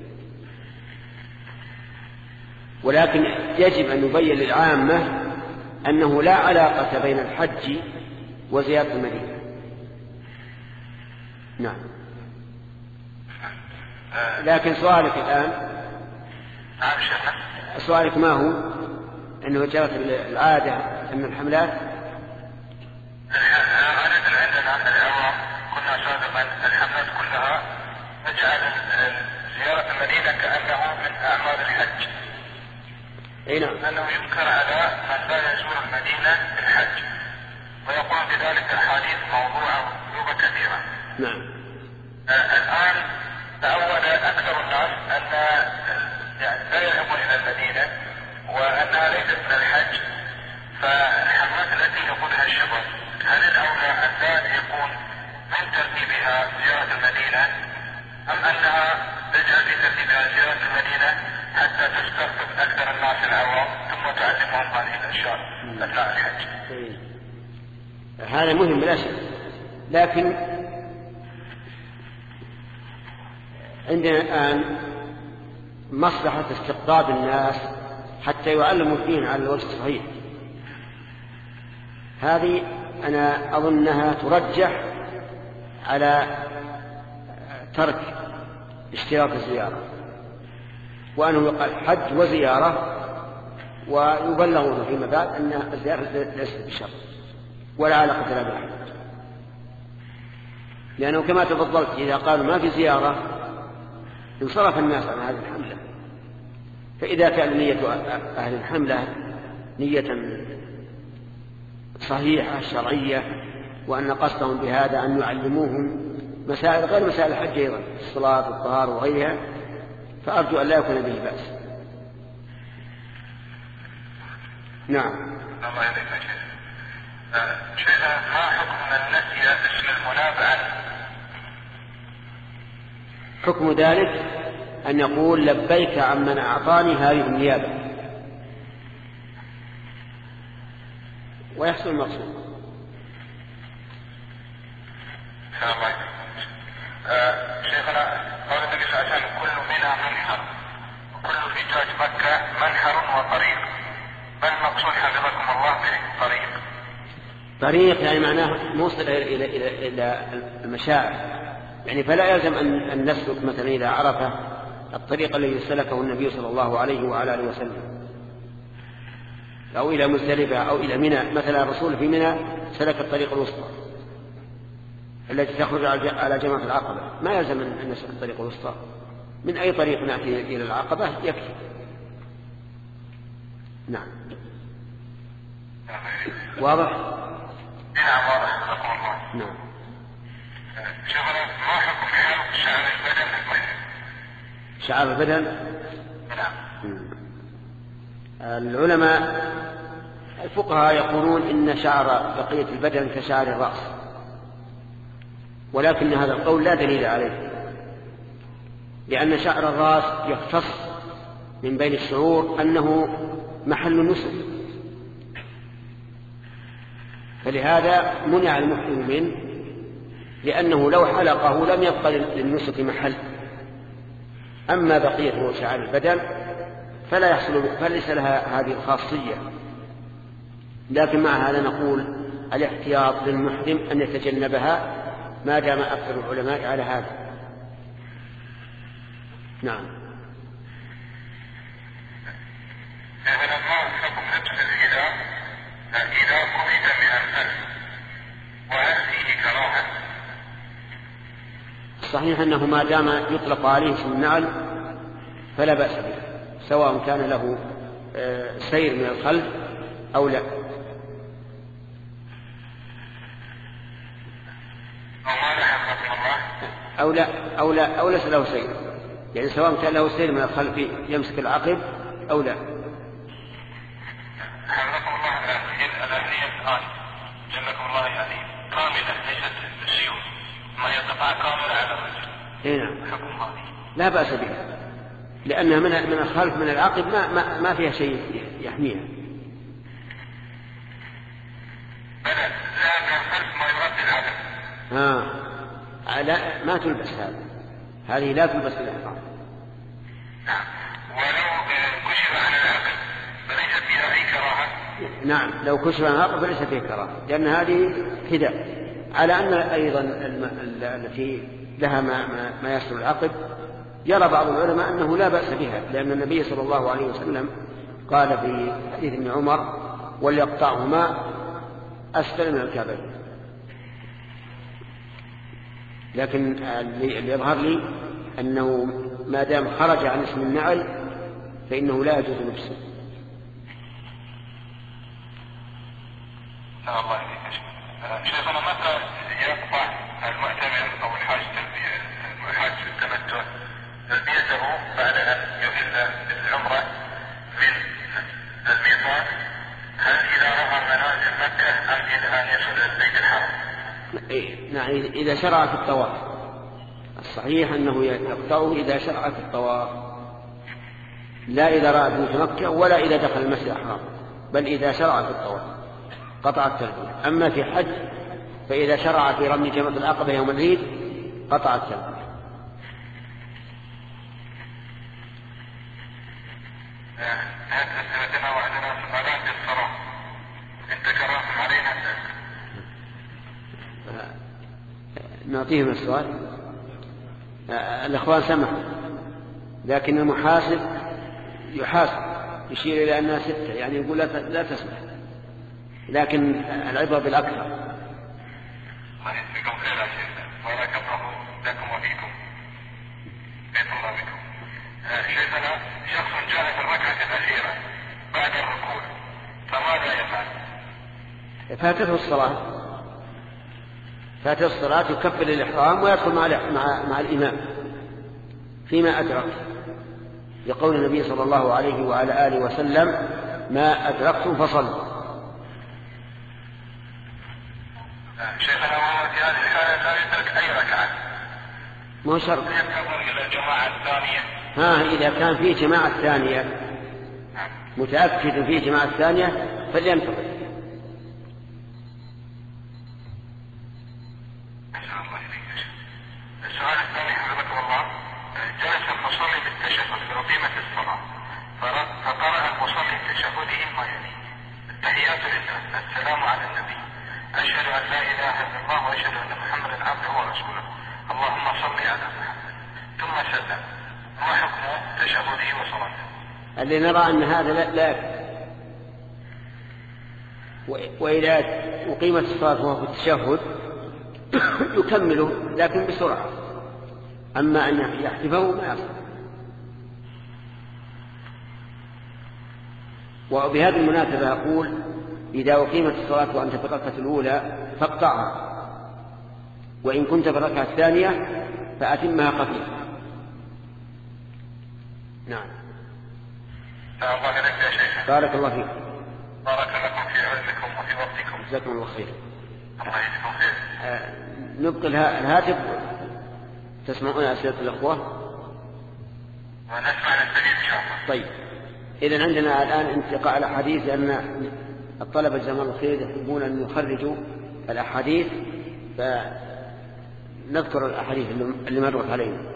ولكن يجب أن نبين للعامة أنه لا علاقة بين الحج وزيارة المدينة. نعم. لكن سؤالك الآن نعم شيخ. سؤالك ما هو؟ أنه جرت العادة أن الحملات العادة عندنا من العوام كنا سابقا الحملات كلها نجعل زيارة المدينة كأنه من أعمال الحج. أي نعم. لأنه ينكر على من لا يزور المدينة بالحج، ويقول بذلك أحاديث موضوعة وكتب كثيرة. نعم. آه الآن تأول أكثر الناس أن يعني لا يذهبون إلى المدينة وأنها ليست من الحج، فالحملات التي يقولها الشباب هل الأولى أن لا يكون من ترتيبها زيارة المدينة، أم أنها تجعل في ترتيبها زيارة المدينة حتى تستقطب أكثر الناس العوام ثم تعلمهم هذه الأشياء أثناء الحج؟ هذا مهم بلا شك، لكن عندنا الآن مصلحة استقطاب الناس حتى يعلموا الدين على الوجه الصحيح. هذه أنا أظنها ترجح على ترك اشتراط الزيارة، وأنه يقال حج وزيارة ويبلغون فيما بعد أن الزيارة ليست بشرط ولا علاقة لها بالحج، لأنه كما تفضلت إذا قالوا ما في زيارة انصرف الناس عن هذه الحملة. فإذا كان نية أهل الحملة نية صحيحة شرعية، وأن قصدهم بهذا أن يعلموهم مسائل غير مسائل الحج أيضا، الصلاة والطهارة وغيرها، فأرجو أن لا يكون به بأس. نعم. الله يبارك فيك. شيخنا ما حكم من نسي اسم المناب عنه؟ حكم ذلك أن يقول لبيك عمن أعطاني هذه النيابة ويحصل المقصود. الله آه شيخنا قال النبي صلى الله عليه وسلم كل منها منحر وكل حجاج مكة منحر وطريق، ما المقصود حفظكم الله بالطريق؟ طريق يعني معناه موصل إلى, إلى, إلى, إلى المشاعر، يعني فلا يلزم أن نسلك مثلا إذا عرف الطريق الذي سلكه النبي صلى الله عليه وعلى آله وسلم، أو إلى مزدلفة أو إلى منى. مثلا الرسول في منى سلك الطريق الوسطى التي تخرج على جمرة العقبة، ما يلزم أن نسلك الطريق الوسطى، من أي طريق نأتي إلى العقبة يكفي. نعم. واضح؟ نعم واضح. رحمه الله. نعم. شغل ما حكم حلق شعر البدن؟ شعر البدن؟ نعم. العلماء الفقهاء يقولون إن شعر بقية البدن كشعر الرأس، ولكن هذا القول لا دليل عليه، لأن شعر الرأس يختص من بين الشعور أنه محل النسك، فلهذا منع المحرم منه، لأنه لو حلقه لم يبقى للنسك محل. أما بقية شعر البدن فلا يحصل، فليس لها هذه الخاصية. لكن مع هذا نقول الاحتياط للمحرم أن يتجنبها ما دام أكثر العلماء على هذا. نعم. هذا ما حكم لبس الإله إذا قبض من الخلف، وهل فيه كراهة؟ صحيح أنه ما دام يطلق عليه اسم النعل فلا بأس به، سواء كان له سير من الخلف أو لا. أو لا أو لا أو ليس له سير، يعني سواء كان له سير من الخلف يمسك العقب أو لا. حفظكم الله. الأهلية الآن جزاكم الله يعني كاملة ليست السيوف، ما يقطع كاملة على الرجل. إيه نعم. حكم هذه لا بأس بها، لأنها من من الخلف من العقب ما ما, ما فيها شيء يحميها. بلى لا من الخلف ما يغطي العقب. ها لا ما تلبس هذه، هذه لا تلبس الإحرام. نعم. ولو كشف عن العقب فليس فيها أي كراهة. نعم لو كشف عن العقب فليس فيه كراهة، لأن هذه حذاء، على أن أيضا التي لها ما, ما, ما يستر العقب يرى بعض العلماء أنه لا بأس بها، لأن النبي صلى الله عليه وسلم قال في حديث ابن عمر وليقطعهما أسفل من الكعبين. لكن اللي يظهر لي أنه ما دام خرج عن اسم النعل فإنه لا يجوز لبسه. الله يهديك. شيخنا متى يقطع المعتمر أو الحاج الحاج في التمتع تلبيته بعد أن يحل العمرة من الميقات؟ هل إذا رأى منازل مكة أم إلى أن يصل البيت الحرام؟ إيه نعم إذا شرع في الطواف، الصحيح أنه يقطعه إذا شرع في الطواف، لا إذا رأى بيت مكة ولا إذا دخل المسجد الحرام، بل إذا شرع في الطواف قطع التلبية. أما في حج فإذا شرع في رمي جمرة العقبة يوم العيد قطع التلبية. هذا أسئلتنا وعدنا سؤالات الصلاة إن تكررتم علينا نعطيهم السؤال. الأخوان سمحوا، لكن المحاسب يحاسب يشير إلى أنها ستة، يعني يقول لا تسمح، لكن العبرة بالأكثر. الله يسلمكم خير يا شيخ، بارك الله لكم وفيكم، بيت الله بكم. شيخنا شخص جاء في الركعة الأخيرة بعد الركوع فماذا يفعل؟ فاتته الصلاة فاتته الصلاة يكفر الإحرام ويدخل مع, مع, مع الإمام فيما أدرك، لقول النبي صلى الله عليه وعلى آله وسلم: ما أدركتم فصلوا. شيخنا في هذه الحالة لا يدرك أي ركعة، مو شرط ينتظر إلى الجماعة الثانية. ها إذا كان في جماعة ثانية متأكد في جماعة ثانية فلينتظر. السؤال الثاني حفظكم الله: جلس المصلي بالتشهد في رقيمة الصلاة فقرأ المصلي بتشهده ما يلي: التحيات لله، السلام على النبي، أشهد أن لا إله إلا الله وأشهد أن محمدا عبده ورسوله، اللهم صل على محمد، ثم سلم. ما حكم تشهده وصلاته؟ اللي نرى أن هذا لا, لا وإذا أقيمت الصلاة وهو في التشهد يكمله لكن بسرعة، أما أن يحذفه ما يصح. وبهذه المناسبة أقول: إذا أقيمت الصلاة وأنت في الركعة الأولى فاقطعها، وإن كنت في الركعة الثانية فأتمها خفيفة. نعم. الله إليك يا شيخ. بارك الله فيك. بارك لكم في علمكم وفي وقتكم. جزاكم الله خير. الله يجزيكم خير. آه نبقي الهاتف تسمعون أسئلة الأخوة ونسمع نستفيد إن شاء الله. طيب، إذن عندنا الآن انتقاء الأحاديث، لأن الطلبة جزاهم الله خير يحبون أن يخرجوا الأحاديث، فنذكر الأحاديث اللي مرت علينا.